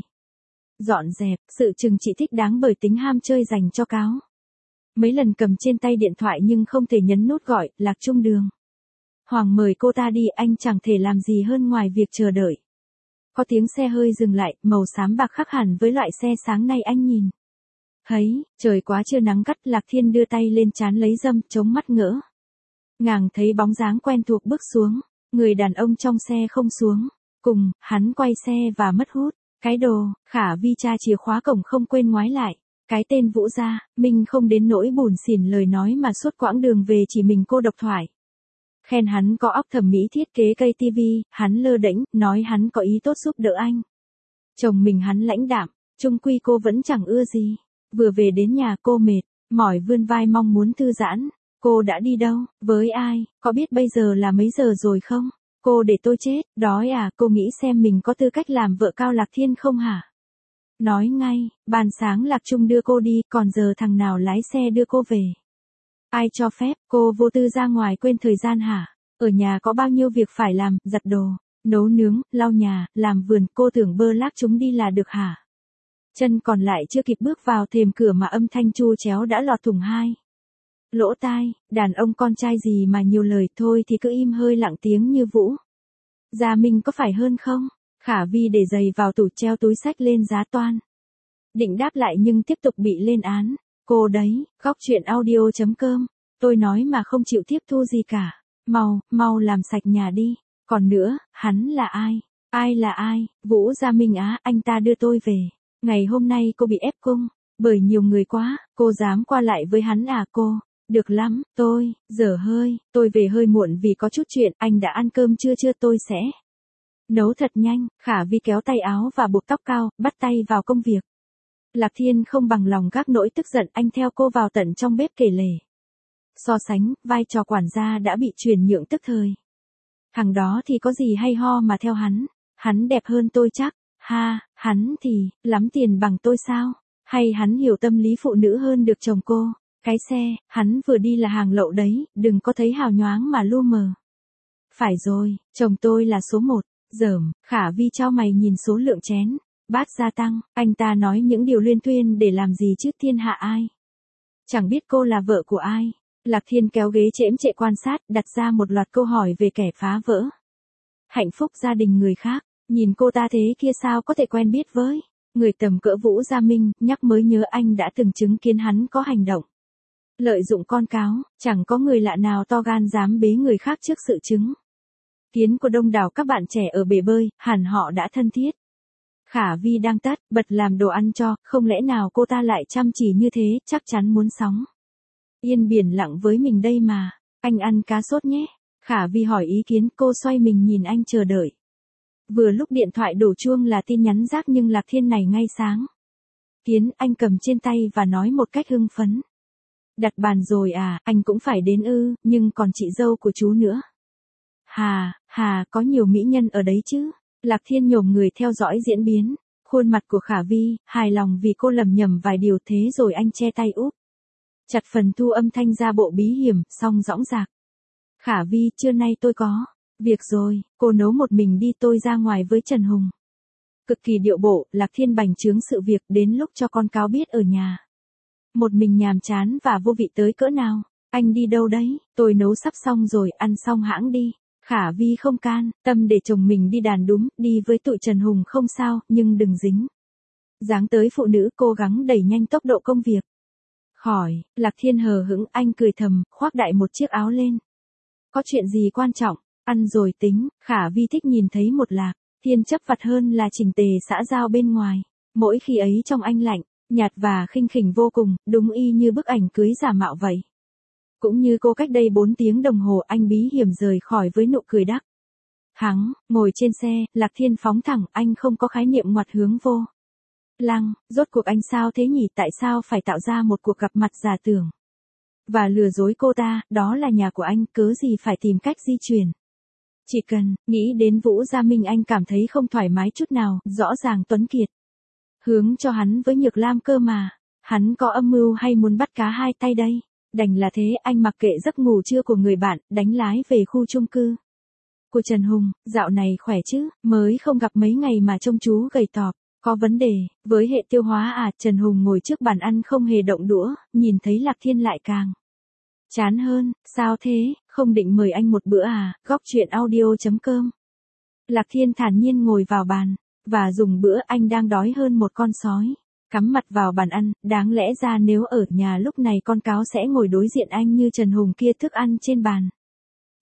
dọn dẹp. Sự trừng trị thích đáng bởi tính ham chơi dành cho cáo. Mấy lần cầm trên tay điện thoại nhưng không thể nhấn nút gọi. Lạc Trung Đường Hoàng mời cô ta đi, anh chẳng thể làm gì hơn ngoài việc chờ đợi. Có tiếng xe hơi dừng lại, màu xám bạc khác hẳn với loại xe sáng nay anh nhìn thấy. Trời quá trưa nắng gắt. Lạc Thiên đưa tay lên trán lấy râm, chống mắt ngỡ Ngàng thấy bóng dáng quen thuộc bước xuống, người đàn ông trong xe không xuống, cùng, hắn quay xe và mất hút. Cái đồ, Khả Vi tra chìa khóa cổng không quên ngoái lại. Cái tên Vũ gia, mình không đến nỗi bủn xỉn lời nói mà suốt quãng đường về chỉ mình cô độc thoại. Khen hắn có óc thẩm mỹ thiết kế cây tivi, hắn lơ đễnh, nói hắn có ý tốt giúp đỡ anh. Chồng mình hắn lãnh đạm, chung quy cô vẫn chẳng ưa gì. Vừa về đến nhà cô mệt, mỏi vươn vai mong muốn thư giãn. Cô đã đi đâu, với ai, có biết bây giờ là mấy giờ rồi không? Cô để tôi chết, đói à, cô nghĩ xem mình có tư cách làm vợ Cao Lạc Thiên không hả? Nói ngay, ban sáng Lạc Trung đưa cô đi, còn giờ thằng nào lái xe đưa cô về? Ai cho phép, cô vô tư ra ngoài quên thời gian hả? Ở nhà có bao nhiêu việc phải làm, giặt đồ, nấu nướng, lau nhà, làm vườn, cô tưởng bơ lác chúng đi là được hả? Chân còn lại chưa kịp bước vào thềm cửa mà âm thanh chu chéo đã lọt thủng hai lỗ tai, đàn ông con trai gì mà nhiều lời, thôi thì cứ im hơi lặng tiếng như Vũ Gia Minh có phải hơn không? Khả Vi để giày vào tủ treo túi sách lên giá toan. Định đáp lại nhưng tiếp tục bị lên án. Cô đấy, góc chuyện audio.com. Tôi nói mà không chịu tiếp thu gì cả. Mau làm sạch nhà đi. Còn nữa, hắn là ai? Ai là ai? Vũ Gia Minh á, anh ta đưa tôi về. Ngày hôm nay cô bị ép cung. Bởi nhiều người quá, cô dám qua lại với hắn à cô? Được lắm, dở hơi, tôi về hơi muộn vì có chút chuyện, anh đã ăn cơm chưa tôi sẽ nấu thật nhanh. Khả Vi kéo tay áo và buộc tóc cao, bắt tay vào công việc. Lạc Thiên không bằng lòng gác nỗi tức giận, anh theo cô vào tận trong bếp kể lể. So sánh, vai trò quản gia đã bị chuyển nhượng tức thời. Thằng đó thì có gì hay ho mà theo hắn đẹp hơn tôi chắc, hắn thì, lắm tiền bằng tôi sao, hay hắn hiểu tâm lý phụ nữ hơn được chồng cô. Cái xe, hắn vừa đi là hàng lậu đấy, đừng có thấy hào nhoáng mà lu mờ. Phải rồi, chồng tôi là số 1, dởm. Khả Vi chau mày nhìn số lượng chén bát gia tăng, anh ta nói những điều luyên thuyên để làm gì chứ thiên hạ ai. Chẳng biết cô là vợ của ai. Lạc Thiên kéo ghế chễm chệ quan sát, đặt ra một loạt câu hỏi về kẻ phá vỡ hạnh phúc gia đình người khác. Nhìn cô ta thế kia sao có thể quen biết với người tầm cỡ Vũ Gia Minh, nhắc mới nhớ anh đã từng chứng kiến hắn có hành động lợi dụng con cáo, chẳng có người lạ nào to gan dám bế người khác trước sự chứng kiến của đông đảo các bạn trẻ ở bể bơi, hẳn họ đã thân thiết. Khả Vi đang bật làm đồ ăn cho, không lẽ nào cô ta lại chăm chỉ như thế, chắc chắn muốn sóng yên biển lặng với mình đây mà. Anh ăn cá sốt nhé. Khả Vi hỏi ý kiến, cô xoay mình nhìn anh chờ đợi. Vừa lúc điện thoại đổ chuông là tin nhắn rác nhưng Lạc Thiên này ngay sáng kiến, anh cầm trên tay và nói một cách hưng phấn. Đặt bàn rồi à, anh cũng phải đến ư, nhưng còn chị dâu của chú nữa. Có nhiều mỹ nhân ở đấy chứ. Lạc Thiên nhổm người theo dõi diễn biến. Khuôn mặt của Khả Vi, hài lòng vì cô lầm nhầm vài điều, thế rồi anh che tay úp chặt phần thu âm thanh ra bộ bí hiểm, xong dõng dạc. Khả Vi, trưa nay tôi có việc rồi, cô nấu một mình đi, tôi ra ngoài với Trần Hùng. Cực kỳ điệu bộ, Lạc Thiên bành trướng sự việc, đến lúc cho con cáo biết ở nhà một mình nhàm chán và vô vị tới cỡ nào. Anh đi đâu đấy? Tôi nấu sắp xong rồi, ăn xong hãng đi. Khả Vi không can tâm để chồng mình đi đàn đúng, đi với tụi Trần Hùng không sao, nhưng đừng dính dáng tới phụ nữ, cố gắng đẩy nhanh tốc độ công việc. Khỏi, Lạc Thiên hờ hững, anh cười thầm, khoác đại một chiếc áo lên. Có chuyện gì quan trọng, ăn rồi tính. Khả Vi thích nhìn thấy một Lạc Thiên chấp vặt hơn là chỉnh tề xã giao bên ngoài. Mỗi khi ấy trong anh lạnh nhạt và khinh khỉnh vô cùng, đúng y như bức ảnh cưới giả mạo vậy. Cũng như cô cách đây 4 tiếng đồng hồ, anh bí hiểm rời khỏi với nụ cười đắc thắng. Ngồi trên xe, Lạc Thiên phóng thẳng, anh không có khái niệm ngoặt hướng vô lăng. Rốt cuộc anh sao thế nhỉ, tại sao phải tạo ra một cuộc gặp mặt giả tưởng và lừa dối cô ta, đó là nhà của anh, cớ gì phải tìm cách di chuyển. Chỉ cần nghĩ đến Vũ Gia Minh anh cảm thấy không thoải mái chút nào, rõ ràng Tuấn Kiệt hướng cho hắn với Nhược Lam cơ mà. Hắn có âm mưu hay muốn bắt cá hai tay đây? Đành là thế, anh mặc kệ giấc ngủ trưa của người bạn, đánh lái về khu chung cư của Trần Hùng. Dạo này khỏe chứ, mới không gặp mấy ngày mà trông chú gầy tọp, có vấn đề với hệ tiêu hóa à? Trần Hùng ngồi trước bàn ăn không hề động đũa, nhìn thấy Lạc Thiên lại càng chán hơn. Sao thế, không định mời anh một bữa à? Góc chuyện audio.com. Lạc Thiên thản nhiên ngồi vào bàn và dùng bữa, anh đang đói hơn một con sói. Cắm mặt vào bàn ăn, đáng lẽ ra nếu ở nhà lúc này con cáo sẽ ngồi đối diện anh như Trần Hùng kia, thức ăn trên bàn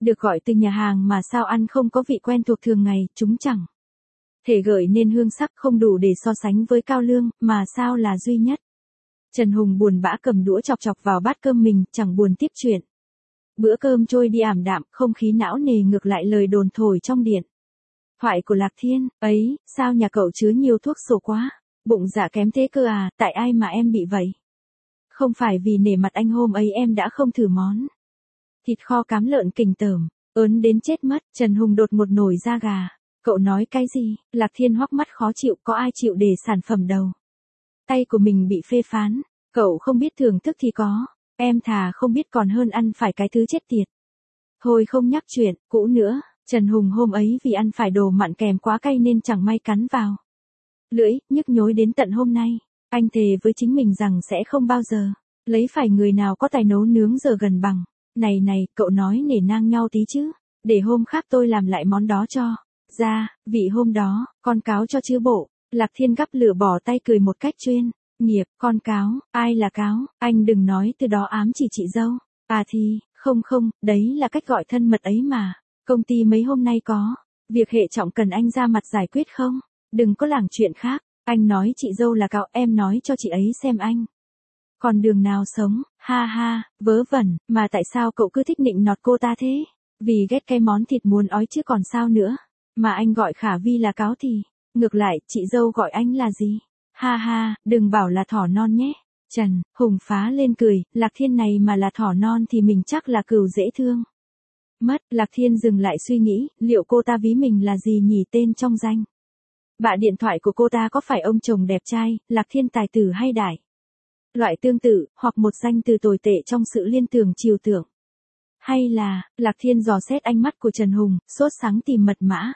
Được gọi từ nhà hàng mà sao ăn không có vị quen thuộc thường ngày, chúng chẳng thể gợi nên hương sắc không đủ để so sánh với cao lương, mà sao là duy nhất. Trần Hùng buồn bã cầm đũa chọc chọc vào bát cơm mình, chẳng buồn tiếp chuyện. Bữa cơm trôi đi ảm đạm, không khí não nề ngược lại lời đồn thổi trong điện thoại của Lạc Thiên, ấy, sao nhà cậu chứa nhiều thuốc sổ quá, bụng dạ kém thế cơ à, tại ai mà em bị vậy? Không phải vì nể mặt anh hôm ấy em đã không thử món thịt kho cám lợn kình tởm, ớn đến chết mất. Trần Hùng đột một nổi da gà. Cậu nói cái gì? Lạc Thiên hoắc mắt khó chịu, có ai chịu để sản phẩm đầu tay của mình bị phê phán. Cậu không biết thưởng thức thì có, em thà không biết còn hơn ăn phải cái thứ chết tiệt. Thôi không nhắc chuyện cũ nữa. Trần Hùng hôm ấy vì ăn phải đồ mặn kèm quá cay nên chẳng may cắn vào lưỡi, nhức nhối đến tận hôm nay. Anh thề với chính mình rằng sẽ không bao giờ lấy phải người nào có tài nấu nướng giờ gần bằng. Này này, cậu nói nể nang nhau tí chứ, để hôm khác tôi làm lại món đó cho. Ra, vị hôm đó, con cáo cho chứ bộ. Lạc Thiên gắp lửa bỏ tay cười một cách chuyên nghiệp. Con cáo, ai là cáo, anh đừng nói từ đó ám chỉ chị dâu. À thì, không, đấy là cách gọi thân mật ấy mà. Công ty mấy hôm nay có việc hệ trọng cần anh ra mặt giải quyết không? Đừng có lảng chuyện khác. Anh nói chị dâu là cáo, em nói cho chị ấy xem anh còn đường nào sống. Ha ha, vớ vẩn, mà tại sao cậu cứ thích nịnh nọt cô ta thế? Vì ghét cái món thịt muốn ói chứ còn sao nữa. Mà anh gọi Khả Vi là cáo thì ngược lại chị dâu gọi anh là gì? Ha ha, đừng bảo là thỏ non nhé. Trần Hùng phá lên cười. Lạc Thiên này mà là thỏ non thì mình chắc là cừu dễ thương mất. Lạc Thiên dừng lại suy nghĩ, liệu cô ta ví mình là gì nhỉ, tên trong danh bạ điện thoại của cô ta có phải ông chồng đẹp trai, Lạc Thiên tài tử hay đại loại tương tự, hoặc một danh từ tồi tệ trong sự liên tưởng trừu tượng? Hay là, Lạc Thiên dò xét ánh mắt của Trần Hùng, sốt sắng tìm mật mã.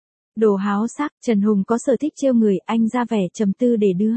Đồ háo sắc. Trần Hùng có sở thích trêu người, anh ra vẻ trầm tư để đưa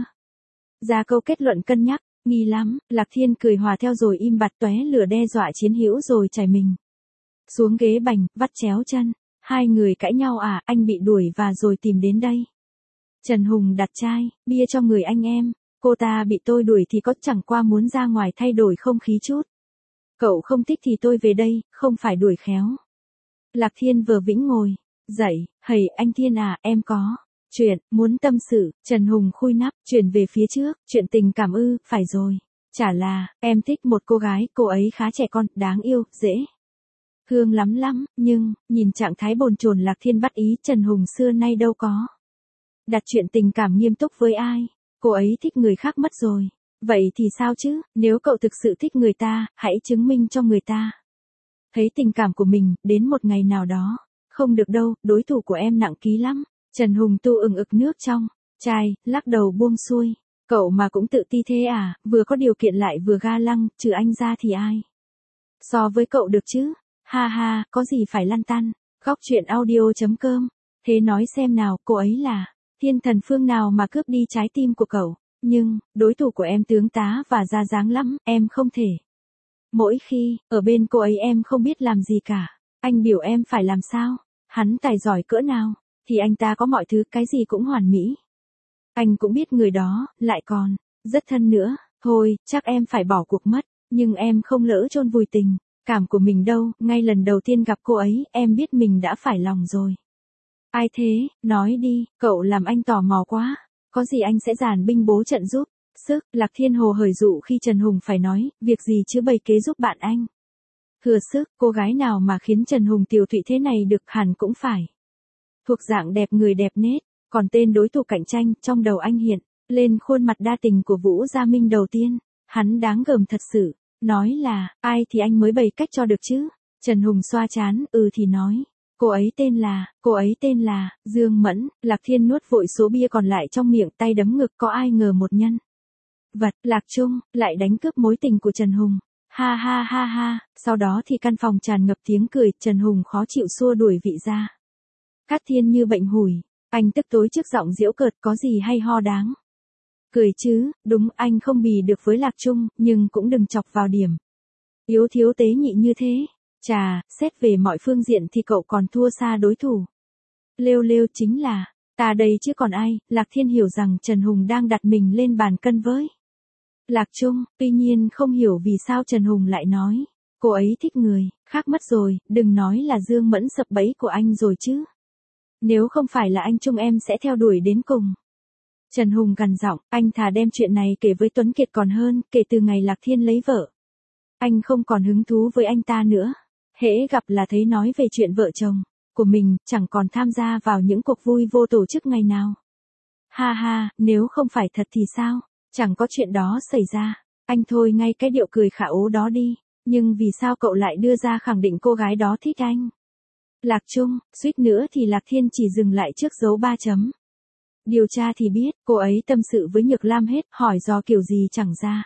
ra câu kết luận cân nhắc. Nghi lắm. Lạc Thiên cười hòa theo rồi im bặt, tóe lửa đe dọa chiến hữu rồi chảy mình xuống ghế bành, vắt chéo chân. Hai người cãi nhau à, anh bị đuổi và rồi tìm đến đây. Trần Hùng đặt chai bia cho người anh em. Cô ta bị tôi đuổi thì có chẳng qua muốn ra ngoài thay đổi không khí chút. Cậu không thích thì tôi về đây, không phải đuổi khéo. Lạc Thiên vờ vĩnh ngồi dậy. Hầy anh Thiên à, em có chuyện muốn tâm sự. Trần Hùng khui nắp, chuyển về phía trước. Chuyện tình cảm ư? Phải rồi. Chả là, em thích một cô gái, cô ấy khá trẻ con, đáng yêu, dễ thương lắm, nhưng, nhìn trạng thái bồn chồn Lạc Thiên bắt ý, Trần Hùng xưa nay đâu có đặt chuyện tình cảm nghiêm túc với ai. Cô ấy thích người khác mất rồi. Vậy thì sao chứ, nếu cậu thực sự thích người ta, hãy chứng minh cho người ta thấy tình cảm của mình, đến một ngày nào đó. Không được đâu, đối thủ của em nặng ký lắm. Trần Hùng tu ực nước trong chai, lắc đầu buông xuôi. Cậu mà cũng tự ti thế à, vừa có điều kiện lại vừa ga lăng, trừ anh ra thì ai so với cậu được chứ? Ha ha, có gì phải lăn tăn. Góc truyện audio.com. Thế nói xem nào, cô ấy là thiên thần phương nào mà cướp đi trái tim của cậu? Nhưng, đối thủ của em tướng tá và ra dáng lắm, em không thể. Mỗi khi, ở bên cô ấy em không biết làm gì cả. Anh biểu em phải làm sao? Hắn tài giỏi cỡ nào, thì anh ta có mọi thứ, cái gì cũng hoàn mỹ. Anh cũng biết người đó, lại còn rất thân nữa. Thôi, chắc em phải bỏ cuộc mất. Nhưng em không lỡ chôn vùi tình cảm của mình đâu. Ngay lần đầu tiên gặp cô ấy, em biết mình đã phải lòng rồi. Ai thế? Nói đi, cậu làm anh tò mò quá. Có gì anh sẽ dàn binh bố trận giúp sức. Lạc Thiên hồ hởi dụ khi Trần Hùng phải nói, việc gì chứ bày kế giúp bạn anh. Thừa sức, cô gái nào mà khiến Trần Hùng tiều tụy thế này được, hẳn cũng phải thuộc dạng đẹp người đẹp nết. Còn tên đối thủ cạnh tranh, trong đầu anh hiện lên khuôn mặt đa tình của Vũ Gia Minh đầu tiên. Hắn đáng gờm thật sự. Nói là, ai thì anh mới bày cách cho được chứ. Trần Hùng xoa chán, thì nói. Cô ấy tên là Dương Mẫn. Lạc Thiên nuốt vội số bia còn lại trong miệng, tay đấm ngực, có ai ngờ một nhân vật Lạc Trung lại đánh cướp mối tình của Trần Hùng. Ha ha ha ha. Sau đó thì căn phòng tràn ngập tiếng cười. Trần Hùng khó chịu xua đuổi vị ra Cát Thiên như bệnh hủi. Anh tức tối trước giọng giễu cợt, có gì hay ho đáng cười chứ? Đúng, anh không bì được với Lạc Trung, nhưng cũng đừng chọc vào điểm yếu thiếu tế nhị như thế. Chà, xét về mọi phương diện thì cậu còn thua xa đối thủ. Lêu chính là ta đây chứ còn ai. Lạc Thiên hiểu rằng Trần Hùng đang đặt mình lên bàn cân với Lạc Trung, tuy nhiên không hiểu vì sao Trần Hùng lại nói cô ấy thích người khác mất rồi, đừng nói là Dương Mẫn sập bẫy của anh rồi chứ. Nếu không phải là anh Trung em sẽ theo đuổi đến cùng. Trần Hùng gằn giọng, anh thà đem chuyện này kể với Tuấn Kiệt còn hơn, kể từ ngày Lạc Thiên lấy vợ. Anh không còn hứng thú với anh ta nữa. Hễ gặp là thấy nói về chuyện vợ chồng của mình, chẳng còn tham gia vào những cuộc vui vô tổ chức ngày nào. Ha ha, nếu không phải thật thì sao? Chẳng có chuyện đó xảy ra. Anh thôi ngay cái điệu cười khả ố đó đi. Nhưng vì sao cậu lại đưa ra khẳng định cô gái đó thích anh? Lạc Trung, suýt nữa thì Lạc Thiên chỉ dừng lại trước dấu 3 chấm. Điều tra thì biết, cô ấy tâm sự với Nhược Lam hết, hỏi do kiểu gì chẳng ra.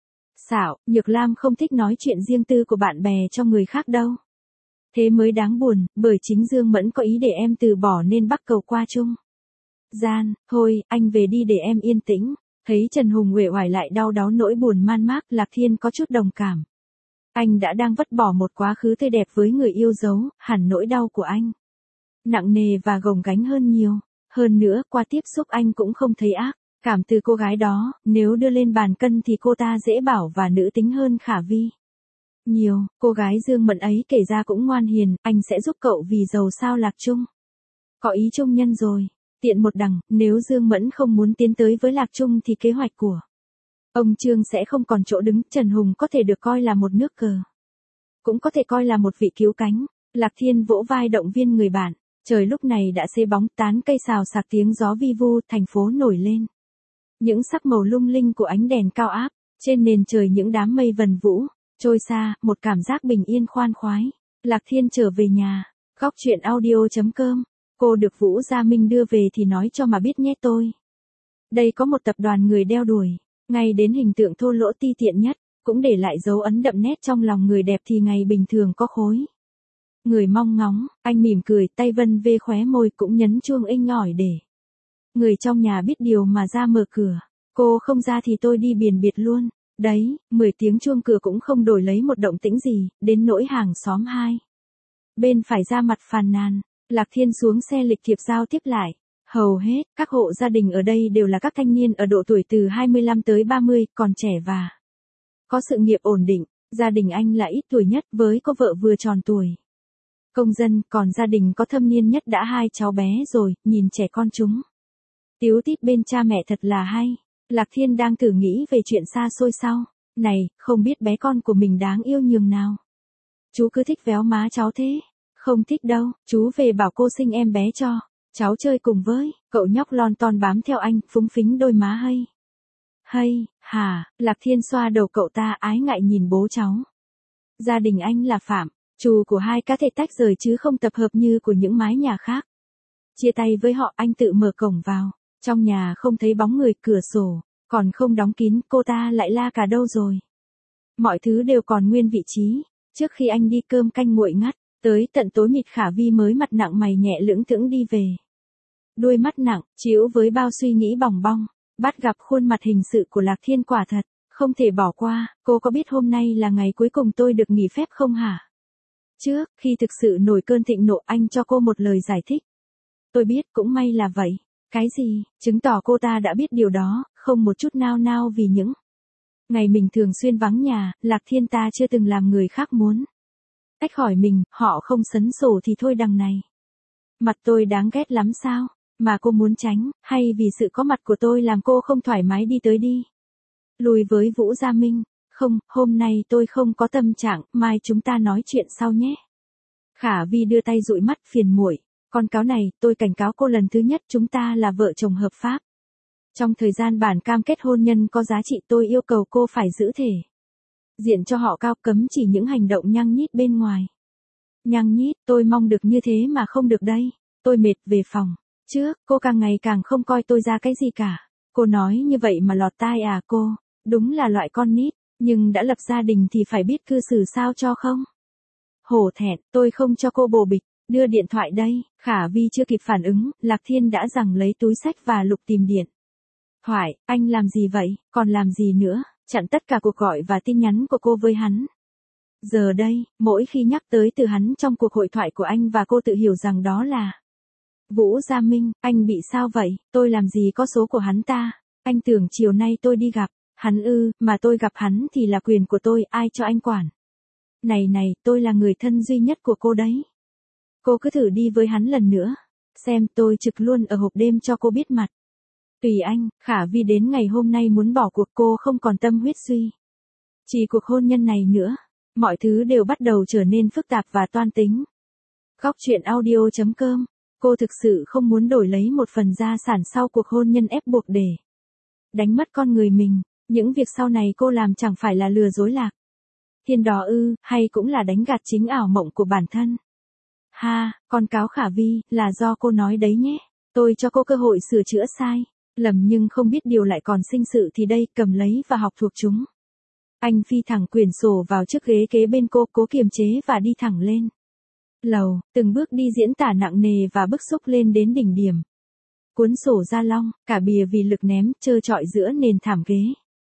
Xảo, Nhược Lam không thích nói chuyện riêng tư của bạn bè cho người khác đâu. Thế mới đáng buồn, bởi chính Dương Mẫn có ý để em từ bỏ nên bắt cầu qua chung. Gian, thôi, anh về đi để em yên tĩnh. Thấy Trần Hùng uể oải lại đau đáu nỗi buồn man mác, Lạc Thiên có chút đồng cảm. Anh đã đang vứt bỏ một quá khứ tươi đẹp với người yêu dấu, hẳn nỗi đau của anh nặng nề và gồng gánh hơn nhiều. Hơn nữa, qua tiếp xúc anh cũng không thấy ác cảm từ cô gái đó, nếu đưa lên bàn cân thì cô ta dễ bảo và nữ tính hơn Khả Vi nhiều. Cô gái Dương Mẫn ấy kể ra cũng ngoan hiền, anh sẽ giúp cậu vì giàu sao Lạc Trung. Có ý chung nhân rồi. Tiện một đằng, nếu Dương Mẫn không muốn tiến tới với Lạc Trung thì kế hoạch của ông Trương sẽ không còn chỗ đứng. Trần Hùng có thể được coi là một nước cờ, cũng có thể coi là một vị cứu cánh. Lạc Thiên vỗ vai động viên người bạn. Trời lúc này đã xế bóng, tán cây xào xạc tiếng gió vi vu, thành phố nổi lên. Những sắc màu lung linh của ánh đèn cao áp, trên nền trời những đám mây vần vũ, trôi xa, một cảm giác bình yên khoan khoái. Lạc Thiên trở về nhà. Góc truyện audio.com. Cô được Vũ Gia Minh đưa về thì nói cho mà biết nhé tôi. Đây có một tập đoàn người đeo đuổi, ngay đến hình tượng thô lỗ ti tiện nhất, cũng để lại dấu ấn đậm nét trong lòng người đẹp thì ngày bình thường có khối. Người mong ngóng, anh mỉm cười, tay vân vê khóe môi cũng nhấn chuông inh ỏi để người trong nhà biết điều mà ra mở cửa. Cô không ra thì tôi đi biển biệt luôn. Đấy, 10 tiếng chuông cửa cũng không đổi lấy một động tĩnh gì, đến nỗi hàng xóm hai bên phải ra mặt phàn nàn. Lạc Thiên xuống xe lịch thiệp giao tiếp lại. Hầu hết, các hộ gia đình ở đây đều là các thanh niên ở độ tuổi từ 25 tới 30, còn trẻ và có sự nghiệp ổn định. Gia đình anh là ít tuổi nhất với cô vợ vừa tròn tuổi công dân, còn gia đình có thâm niên nhất đã 2 cháu bé rồi, nhìn trẻ con chúng tíu tít bên cha mẹ thật là hay. Lạc Thiên đang thử nghĩ về chuyện xa xôi sau. Này, không biết bé con của mình đáng yêu nhường nào. Chú cứ thích véo má cháu thế. Không thích đâu, chú về bảo cô sinh em bé cho cháu chơi cùng với. Cậu nhóc lon ton bám theo anh, phúng phính đôi má hay. Hay, hả, Lạc Thiên xoa đầu cậu ta ái ngại nhìn bố cháu. Gia đình anh là Phạm trù của hai cá thể tách rời chứ không tập hợp như của những mái nhà khác. Chia tay với họ, anh tự mở cổng vào. Trong nhà không thấy bóng người, cửa sổ còn không đóng kín, cô ta lại la cả đâu rồi. Mọi thứ đều còn nguyên vị trí. Trước khi anh đi cơm canh nguội ngắt, tới tận tối mịt Khả Vi mới mặt nặng mày nhẹ lững thững đi về. Đuôi mắt nặng, chiếu với bao suy nghĩ bòng bong, bắt gặp khuôn mặt hình sự của Lạc Thiên quả thật không thể bỏ qua. Cô có biết hôm nay là ngày cuối cùng tôi được nghỉ phép không hả? Trước khi thực sự nổi cơn thịnh nộ, anh cho cô một lời giải thích. Tôi biết, cũng may là vậy. Cái gì? Chứng tỏ cô ta đã biết điều đó, không một chút nao nao vì những ngày mình thường xuyên vắng nhà. Lạc Thiên ta chưa từng làm người khác muốn tách khỏi mình, họ không sấn sổ thì thôi đằng này. Mặt tôi đáng ghét lắm sao? Mà cô muốn tránh, hay vì sự có mặt của tôi làm cô không thoải mái đi tới đi lui với Vũ Gia Minh? Không, hôm nay tôi không có tâm trạng, mai chúng ta nói chuyện sau nhé. Khả Vi đưa tay dụi mắt phiền muội. Con cáo này, tôi cảnh cáo cô lần thứ nhất, chúng ta là vợ chồng hợp pháp. Trong thời gian bản cam kết hôn nhân có giá trị, tôi yêu cầu cô phải giữ thể diện cho họ cao, cấm chỉ những hành động nhăng nhít bên ngoài. Nhăng nhít, tôi mong được như thế mà không được đây. Tôi mệt, về phòng. Trước, cô càng ngày càng không coi tôi ra cái gì cả. Cô nói như vậy mà lọt tai à cô? Đúng là loại con nít, nhưng đã lập gia đình thì phải biết cư xử sao cho không? Hổ thẹn, tôi không cho cô bồ bịch. Đưa điện thoại đây. Khả Vi chưa kịp phản ứng, Lạc Thiên đã giằng lấy túi xách và lục tìm điện thoại. Anh làm gì vậy? Còn làm gì nữa? Chặn tất cả cuộc gọi và tin nhắn của cô với hắn. Giờ đây, mỗi khi nhắc tới từ hắn trong cuộc hội thoại của anh và cô tự hiểu rằng đó là Vũ Gia Minh. Anh bị sao vậy? Tôi làm gì có số của hắn ta? Anh tưởng chiều nay tôi đi gặp hắn ư? Mà tôi gặp hắn thì là quyền của tôi, ai cho anh quản? Này, tôi là người thân duy nhất của cô đấy. Cô cứ thử đi với hắn lần nữa. Xem tôi trực luôn ở hộp đêm cho cô biết mặt. Tùy anh, Khả Vi đến ngày hôm nay muốn bỏ cuộc cô không còn tâm huyết suy. Chỉ cuộc hôn nhân này nữa. Mọi thứ đều bắt đầu trở nên phức tạp và toan tính. Góc truyện audio.com. Cô thực sự không muốn đổi lấy một phần gia sản sau cuộc hôn nhân ép buộc để đánh mất con người mình. Những việc sau này cô làm chẳng phải là lừa dối Lạc Thiên đó ư, hay cũng là đánh gạt chính ảo mộng của bản thân. Ha, con cáo Khả Vi, là do cô nói đấy nhé. Tôi cho cô cơ hội sửa chữa sai lầm nhưng không biết điều lại còn sinh sự thì đây, cầm lấy và học thuộc chúng. Anh phi thẳng quyển sổ vào chiếc ghế kế bên cô, cố kiềm chế và đi thẳng lên lầu, từng bước đi diễn tả nặng nề và bức xúc lên đến đỉnh điểm. Cuốn sổ ra long, cả bìa vì lực ném, trơ trọi giữa nền thảm ghế.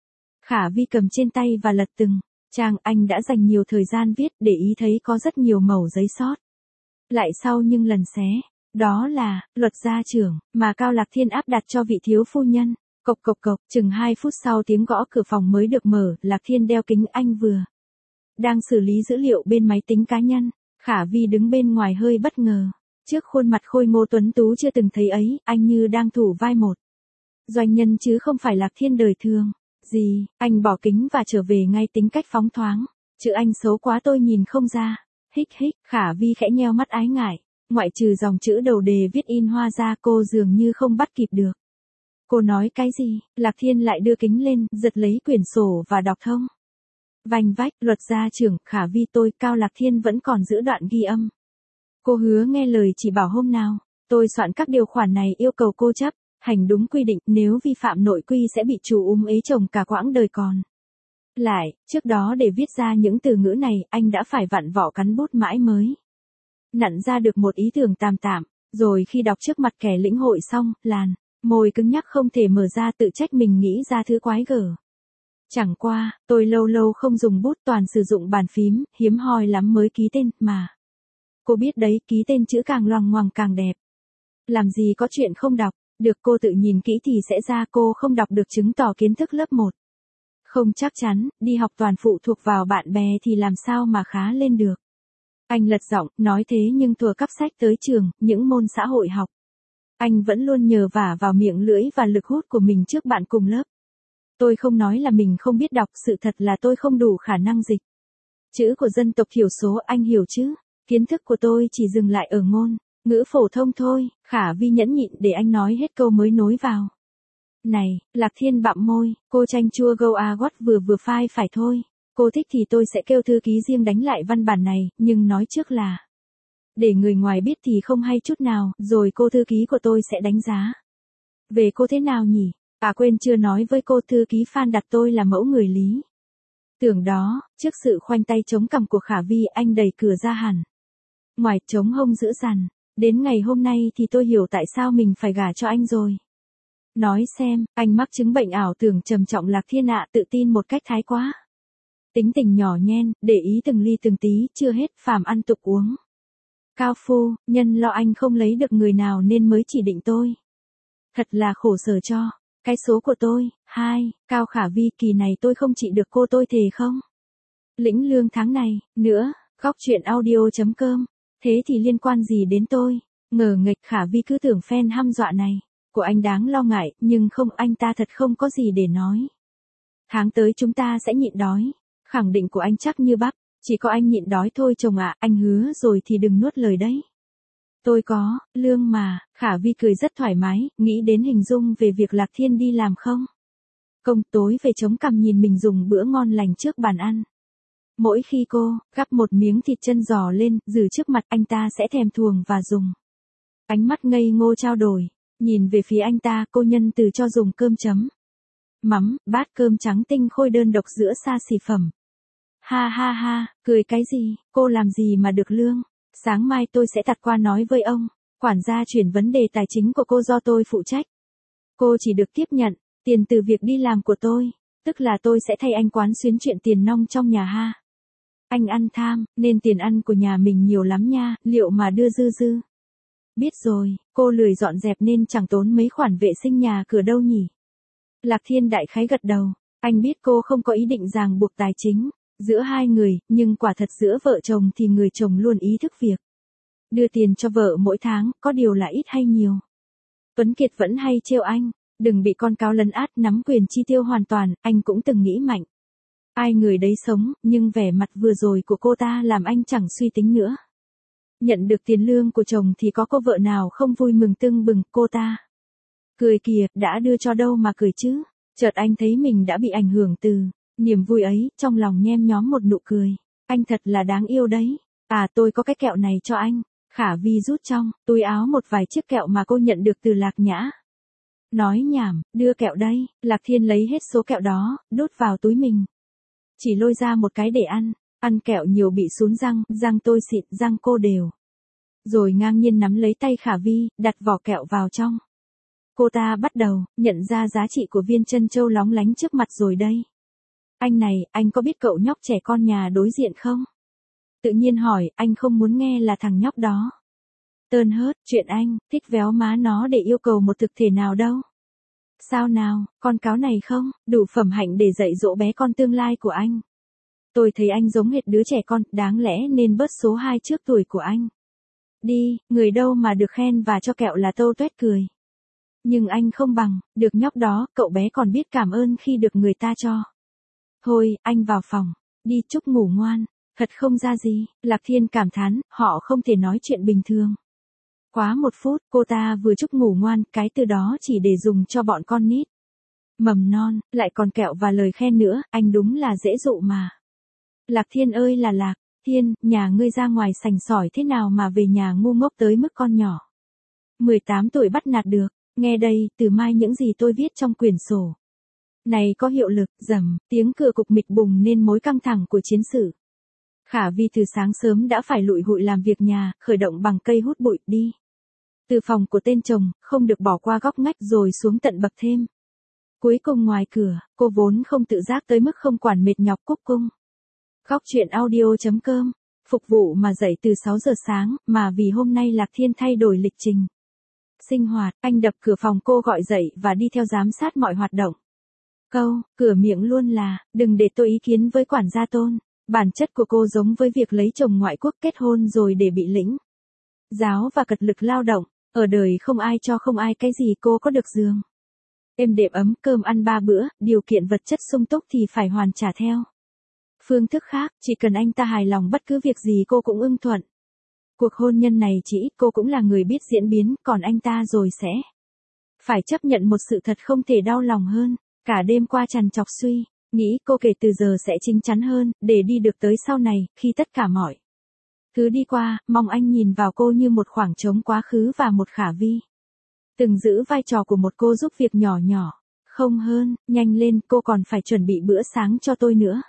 Khả Vi cầm trên tay và lật từng trang. Anh đã dành nhiều thời gian viết, để ý thấy có rất nhiều mẩu giấy sót lại sau nhưng lần xé. Đó là luật gia trưởng mà Cao Lạc Thiên áp đặt cho vị thiếu phu nhân. Cộc cộc cộc, chừng 2 phút sau tiếng gõ cửa phòng mới được mở. Lạc Thiên đeo kính, anh vừa đang xử lý dữ liệu bên máy tính cá nhân. Khả Vi đứng bên ngoài hơi bất ngờ. Trước khuôn mặt khôi ngô tuấn tú chưa từng thấy ấy, anh như đang thủ vai một doanh nhân chứ không phải Lạc Thiên đời thường. Gì, anh bỏ kính và trở về ngay, tính cách phóng thoáng. Chữ anh xấu quá tôi nhìn không ra. Hích hích, Khả Vi khẽ nheo mắt ái ngại. Ngoại trừ dòng chữ đầu đề viết in hoa ra, cô dường như không bắt kịp được. Cô nói cái gì? Lạc Thiên lại đưa kính lên, giật lấy quyển sổ và đọc thông. Vành vách, luật gia trưởng, Khả Vi tôi, Cao Lạc Thiên vẫn còn giữ đoạn ghi âm. Cô hứa nghe lời chỉ bảo hôm nào tôi soạn các điều khoản này, yêu cầu cô chấp hành đúng quy định, nếu vi phạm nội quy sẽ bị chủ ế chồng cả quãng đời còn lại. Trước đó để viết ra những từ ngữ này, anh đã phải vặn vỏ cắn bút mãi mới nặn ra được một ý tưởng tạm tạm, rồi khi đọc trước mặt kẻ lĩnh hội xong, làn môi cứng nhắc không thể mở ra, tự trách mình nghĩ ra thứ quái gở. Chẳng qua, tôi lâu lâu không dùng bút, toàn sử dụng bàn phím, hiếm hoi lắm mới ký tên, mà. Cô biết đấy, ký tên chữ càng loằng ngoằng càng đẹp. Làm gì có chuyện không đọc, được cô tự nhìn kỹ thì sẽ ra, cô không đọc được chứng tỏ kiến thức lớp 1. Không chắc chắn, đi học toàn phụ thuộc vào bạn bè thì làm sao mà khá lên được. Anh lật giọng, nói thế nhưng thuở cắp sách tới trường, những môn xã hội học. Anh vẫn luôn nhờ vả vào miệng lưỡi và lực hút của mình trước bạn cùng lớp. Tôi không nói là mình không biết đọc, sự thật là tôi không đủ khả năng dịch chữ của dân tộc thiểu số, anh hiểu chứ? Kiến thức của tôi chỉ dừng lại ở ngôn ngữ phổ thông thôi. Khả Vi nhẫn nhịn để anh nói hết câu mới nối vào. Này, Lạc Thiên bặm môi, cô chanh chua go a gót vừa phai phải thôi. Cô thích thì tôi sẽ kêu thư ký riêng đánh lại văn bản này, nhưng nói trước là để người ngoài biết thì không hay chút nào, rồi cô thư ký của tôi sẽ đánh giá về cô thế nào nhỉ? À quên, chưa nói với cô, thư ký Phan đặt tôi là mẫu người lý tưởng đó. Trước sự khoanh tay chống cằm của Khả Vi, anh đẩy cửa ra hẳn ngoài, chống hông dữ dằn. Đến ngày hôm nay thì tôi hiểu tại sao mình phải gả cho anh rồi. Nói xem, anh mắc chứng bệnh ảo tưởng trầm trọng Lạc Thiên ạ, tự tin một cách thái quá. Tính tình nhỏ nhen, để ý từng ly từng tí, chưa hết, phàm ăn tục uống. Cao phu, nhân lo anh không lấy được người nào nên mới chỉ định tôi. Thật là khổ sở cho cái số của tôi. Cao Khả Vi, kỳ này tôi không trị được cô, tôi thề không lĩnh lương tháng này nữa. Góc truyện audio.com. Thế thì liên quan gì đến tôi? Ngờ nghệch, Khả Vi cứ tưởng fan hăm dọa này của anh đáng lo ngại, nhưng không, anh ta thật không có gì để nói. Tháng tới chúng ta sẽ nhịn đói. Khẳng định của anh chắc như bắp. Chỉ có anh nhịn đói thôi chồng ạ, anh hứa rồi thì đừng nuốt lời đấy. Tôi có lương mà. Khả Vi cười rất thoải mái, nghĩ đến hình dung về việc Lạc Thiên đi làm không công, tối về chống cằm nhìn mình dùng bữa ngon lành trước bàn ăn. Mỗi khi cô gắp một miếng thịt chân giò lên, giữ trước mặt, anh ta sẽ thèm thuồng và dùng ánh mắt ngây ngô trao đổi. Nhìn về phía anh ta, cô nhân từ cho dùng cơm chấm mắm, bát cơm trắng tinh khôi đơn độc giữa xa xỉ phẩm. Ha, cười cái gì, cô làm gì mà được lương. Sáng mai tôi sẽ tạt qua nói với ông quản gia chuyển vấn đề tài chính của cô do tôi phụ trách. Cô chỉ được tiếp nhận tiền từ việc đi làm của tôi, tức là tôi sẽ thay anh quán xuyến chuyện tiền nong trong nhà ha. Anh ăn tham, nên tiền ăn của nhà mình nhiều lắm nha, liệu mà đưa dư. Biết rồi, cô lười dọn dẹp nên chẳng tốn mấy khoản vệ sinh nhà cửa đâu nhỉ. Lạc Thiên đại khái gật đầu, anh biết cô không có ý định ràng buộc tài chính, giữa hai người, nhưng quả thật giữa vợ chồng thì người chồng luôn ý thức việc đưa tiền cho vợ mỗi tháng, có điều là ít hay nhiều. Tuấn Kiệt vẫn hay trêu anh, đừng bị con cáo lấn át nắm quyền chi tiêu hoàn toàn, anh cũng từng nghĩ mạnh. Ai người đấy sống, nhưng vẻ mặt vừa rồi của cô ta làm anh chẳng suy tính nữa. Nhận được tiền lương của chồng thì có cô vợ nào không vui mừng tưng bừng, cô ta cười kìa, đã đưa cho đâu mà cười chứ. Chợt anh thấy mình đã bị ảnh hưởng từ niềm vui ấy, trong lòng nhem nhóm một nụ cười. Anh thật là đáng yêu đấy. À, tôi có cái kẹo này cho anh. Khả Vi rút trong túi áo một vài chiếc kẹo mà cô nhận được từ Lạc Nhã. Nói nhảm, đưa kẹo đây. Lạc Thiên lấy hết số kẹo đó, đút vào túi mình. Chỉ lôi ra một cái để ăn. Ăn kẹo nhiều bị sún răng, răng tôi xịn, răng cô đều. Rồi ngang nhiên nắm lấy tay Khả Vi, đặt vỏ kẹo vào trong. Cô ta bắt đầu nhận ra giá trị của viên trân châu lóng lánh trước mặt rồi đây. Anh này, anh có biết cậu nhóc trẻ con nhà đối diện không? Tự nhiên hỏi, anh không muốn nghe là thằng nhóc đó. Tơn hớt, chuyện anh thích véo má nó để yêu cầu một thực thể nào đâu. Sao nào, con cáo này không, đủ phẩm hạnh để dạy dỗ bé con tương lai của anh. Tôi thấy anh giống hệt đứa trẻ con, đáng lẽ nên bớt số 2 trước tuổi của anh. Đi, người đâu mà được khen và cho kẹo là tâu tuét cười. Nhưng anh không bằng, được nhóc đó, cậu bé còn biết cảm ơn khi được người ta cho. Thôi, anh vào phòng, đi chúc ngủ ngoan, thật không ra gì. Lạc Thiên cảm thán, họ không thể nói chuyện bình thường. Quá 1 phút, cô ta vừa chúc ngủ ngoan, cái từ đó chỉ để dùng cho bọn con nít mầm non, lại còn kẹo và lời khen nữa, anh đúng là dễ dụ mà. Lạc Thiên ơi là Lạc Thiên, nhà ngươi ra ngoài sành sỏi thế nào mà về nhà ngu ngốc tới mức con nhỏ 18 tuổi bắt nạt được. Nghe đây, từ mai những gì tôi viết trong quyển sổ này có hiệu lực. Rầm, tiếng cửa cục mịch bùng nên mối căng thẳng của chiến sự. Khả Vi từ sáng sớm đã phải lụi hụi làm việc nhà, khởi động bằng cây hút bụi đi từ phòng của tên chồng, không được bỏ qua góc ngách rồi xuống tận bậc thềm. Cuối cùng ngoài cửa, cô vốn không tự giác tới mức không quản mệt nhọc cúc cung. Góc chuyện audio.com, phục vụ mà dậy từ 6 giờ sáng, mà vì hôm nay Lạc Thiên thay đổi lịch trình sinh hoạt, anh đập cửa phòng cô gọi dậy và đi theo giám sát mọi hoạt động. Cửa miệng luôn là, đừng để tôi ý kiến với quản gia Tôn. Bản chất của cô giống với việc lấy chồng ngoại quốc kết hôn rồi để bị lĩnh giáo và cật lực lao động. Ở đời không ai cho không ai cái gì, cô có được giường êm đệm ấm, cơm ăn 3 bữa, điều kiện vật chất sung túc thì phải hoàn trả theo phương thức khác, chỉ cần anh ta hài lòng bất cứ việc gì cô cũng ưng thuận. Cuộc hôn nhân này chỉ cô cũng là người biết diễn biến, còn anh ta rồi sẽ phải chấp nhận một sự thật không thể đau lòng hơn. Cả đêm qua trằn trọc suy nghĩ cô kể từ giờ sẽ chín chắn hơn, để đi được tới sau này, khi tất cả mọi thứ đi qua, mong anh nhìn vào cô như một khoảng trống quá khứ và một Khả Vi từng giữ vai trò của một cô giúp việc nhỏ nhỏ. Không hơn, nhanh lên, cô còn phải chuẩn bị bữa sáng cho tôi nữa.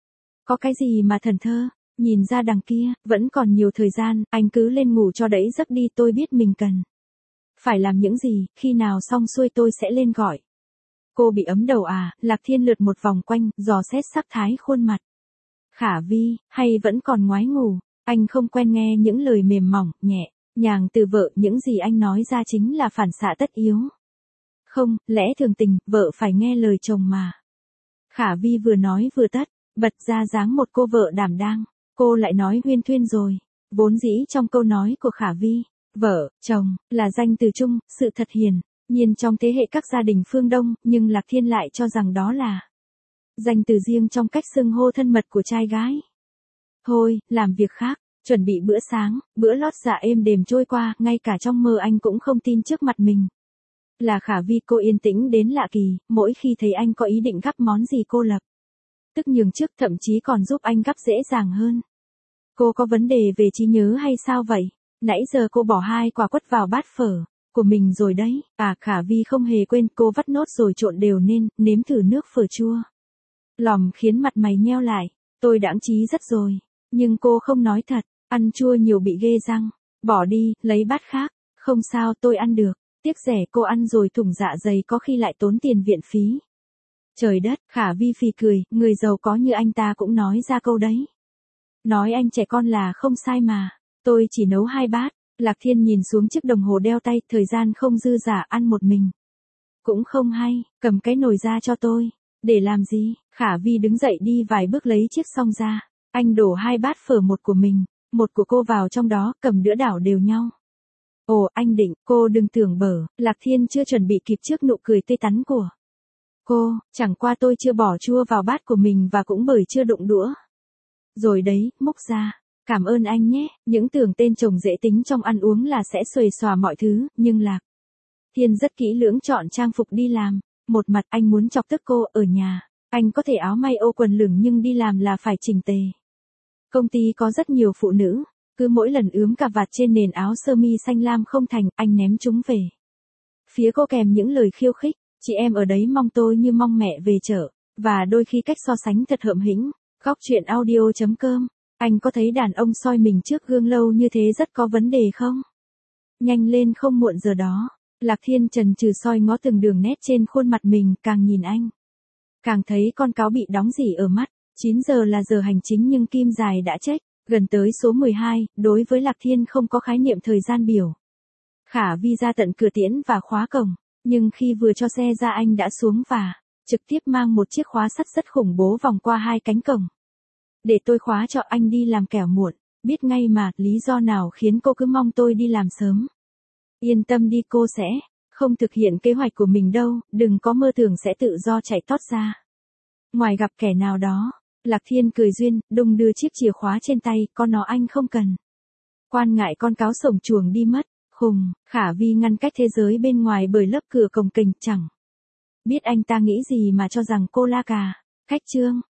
Có cái gì mà thần thơ, nhìn ra đằng kia, vẫn còn nhiều thời gian, anh cứ lên ngủ cho đẫy giấc đi, tôi biết mình cần phải làm những gì, khi nào xong xuôi tôi sẽ lên gọi. Cô bị ấm đầu à? Lạc Thiên lượt một vòng quanh, dò xét sắc thái khuôn mặt Khả Vi, hay vẫn còn ngoái ngủ. Anh không quen nghe những lời mềm mỏng, nhẹ nhàng từ vợ, những gì anh nói ra chính là phản xạ tất yếu. Không, lẽ thường tình, vợ phải nghe lời chồng mà. Khả Vi vừa nói vừa tất bật ra dáng một cô vợ đảm đang. Cô lại nói huyên thuyên rồi. Vốn dĩ trong câu nói của Khả Vi, vợ, chồng, là danh từ chung, sự thật hiển nhiên trong thế hệ các gia đình phương Đông, nhưng Lạc Thiên lại cho rằng đó là danh từ riêng trong cách xưng hô thân mật của trai gái. Thôi, làm việc khác, chuẩn bị bữa sáng, bữa lót dạ êm đềm trôi qua, ngay cả trong mơ anh cũng không tin trước mặt mình là Khả Vi. Cô yên tĩnh đến lạ kỳ, mỗi khi thấy anh có ý định gắp món gì cô lập tức nhường trước, thậm chí còn giúp anh gắp dễ dàng hơn. Cô có vấn đề về trí nhớ hay sao vậy? Nãy giờ cô bỏ 2 quả quất vào bát phở của mình rồi đấy. À, Khả Vi không hề quên, cô vắt nốt rồi trộn đều nên, nếm thử nước phở chua lòm khiến mặt mày nheo lại. Tôi đãng trí rất rồi, nhưng cô không nói thật, ăn chua nhiều bị ghê răng. Bỏ đi, lấy bát khác. Không sao, tôi ăn được. Tiếc rẻ, cô ăn rồi thủng dạ dày có khi lại tốn tiền viện phí. Trời đất, Khả Vi phì cười, người giàu có như anh ta cũng nói ra câu đấy. Nói anh trẻ con là không sai mà. Tôi chỉ nấu 2 bát. Lạc Thiên nhìn xuống chiếc đồng hồ đeo tay, thời gian không dư dả, ăn một mình cũng không hay, cầm cái nồi ra cho tôi. Để làm gì? Khả Vi đứng dậy đi vài bước lấy chiếc xong ra. Anh đổ 2 bát phở, một của mình, một của cô vào trong đó, cầm đũa đảo đều nhau. Ồ, anh định, cô đừng tưởng bở, Lạc Thiên chưa chuẩn bị kịp trước nụ cười tươi tắn của cô, chẳng qua tôi chưa bỏ chua vào bát của mình và cũng bởi chưa đụng đũa. Rồi đấy, múc ra. Cảm ơn anh nhé, những tưởng tên chồng dễ tính trong ăn uống là sẽ xuề xòa mọi thứ, nhưng Lạc Thiên rất kỹ lưỡng chọn trang phục đi làm. Một mặt anh muốn chọc tức cô, ở nhà, anh có thể áo may ô quần lửng nhưng đi làm là phải chỉnh tề. Công ty có rất nhiều phụ nữ, cứ mỗi lần ướm cà vạt trên nền áo sơ mi xanh lam không thành, anh ném chúng về phía cô kèm những lời khiêu khích. Chị em ở đấy mong tôi như mong mẹ về chợ, và đôi khi cách so sánh thật hợm hĩnh. Góc chuyện audio.com. Anh có thấy đàn ông soi mình trước gương lâu như thế rất có vấn đề không? Nhanh lên, không muộn giờ đó. Lạc Thiên chần chừ soi ngó từng đường nét trên khuôn mặt mình, càng nhìn anh càng thấy con cáo bị đóng rỉ ở mắt. 9 giờ là giờ hành chính nhưng kim dài đã check gần tới số 12, đối với Lạc Thiên không có khái niệm thời gian biểu. Khả Vi ra tận cửa tiễn và khóa cổng, nhưng khi vừa cho xe ra anh đã xuống và trực tiếp mang một chiếc khóa sắt rất khủng bố vòng qua 2 cánh cổng. Để tôi khóa cho anh đi làm kẻo muộn, biết ngay mà, lý do nào khiến cô cứ mong tôi đi làm sớm. Yên tâm đi, cô sẽ không thực hiện kế hoạch của mình đâu, đừng có mơ tưởng sẽ tự do chạy tót ra ngoài gặp kẻ nào đó. Lạc Thiên cười duyên, đung đưa chiếc chìa khóa trên tay, có nó anh không cần quan ngại con cáo sổng chuồng đi mất. Khùng, Khả Vi ngăn cách thế giới bên ngoài bởi lớp cửa cồng kềnh, chẳng biết anh ta nghĩ gì mà cho rằng cô la cà. Khách trương,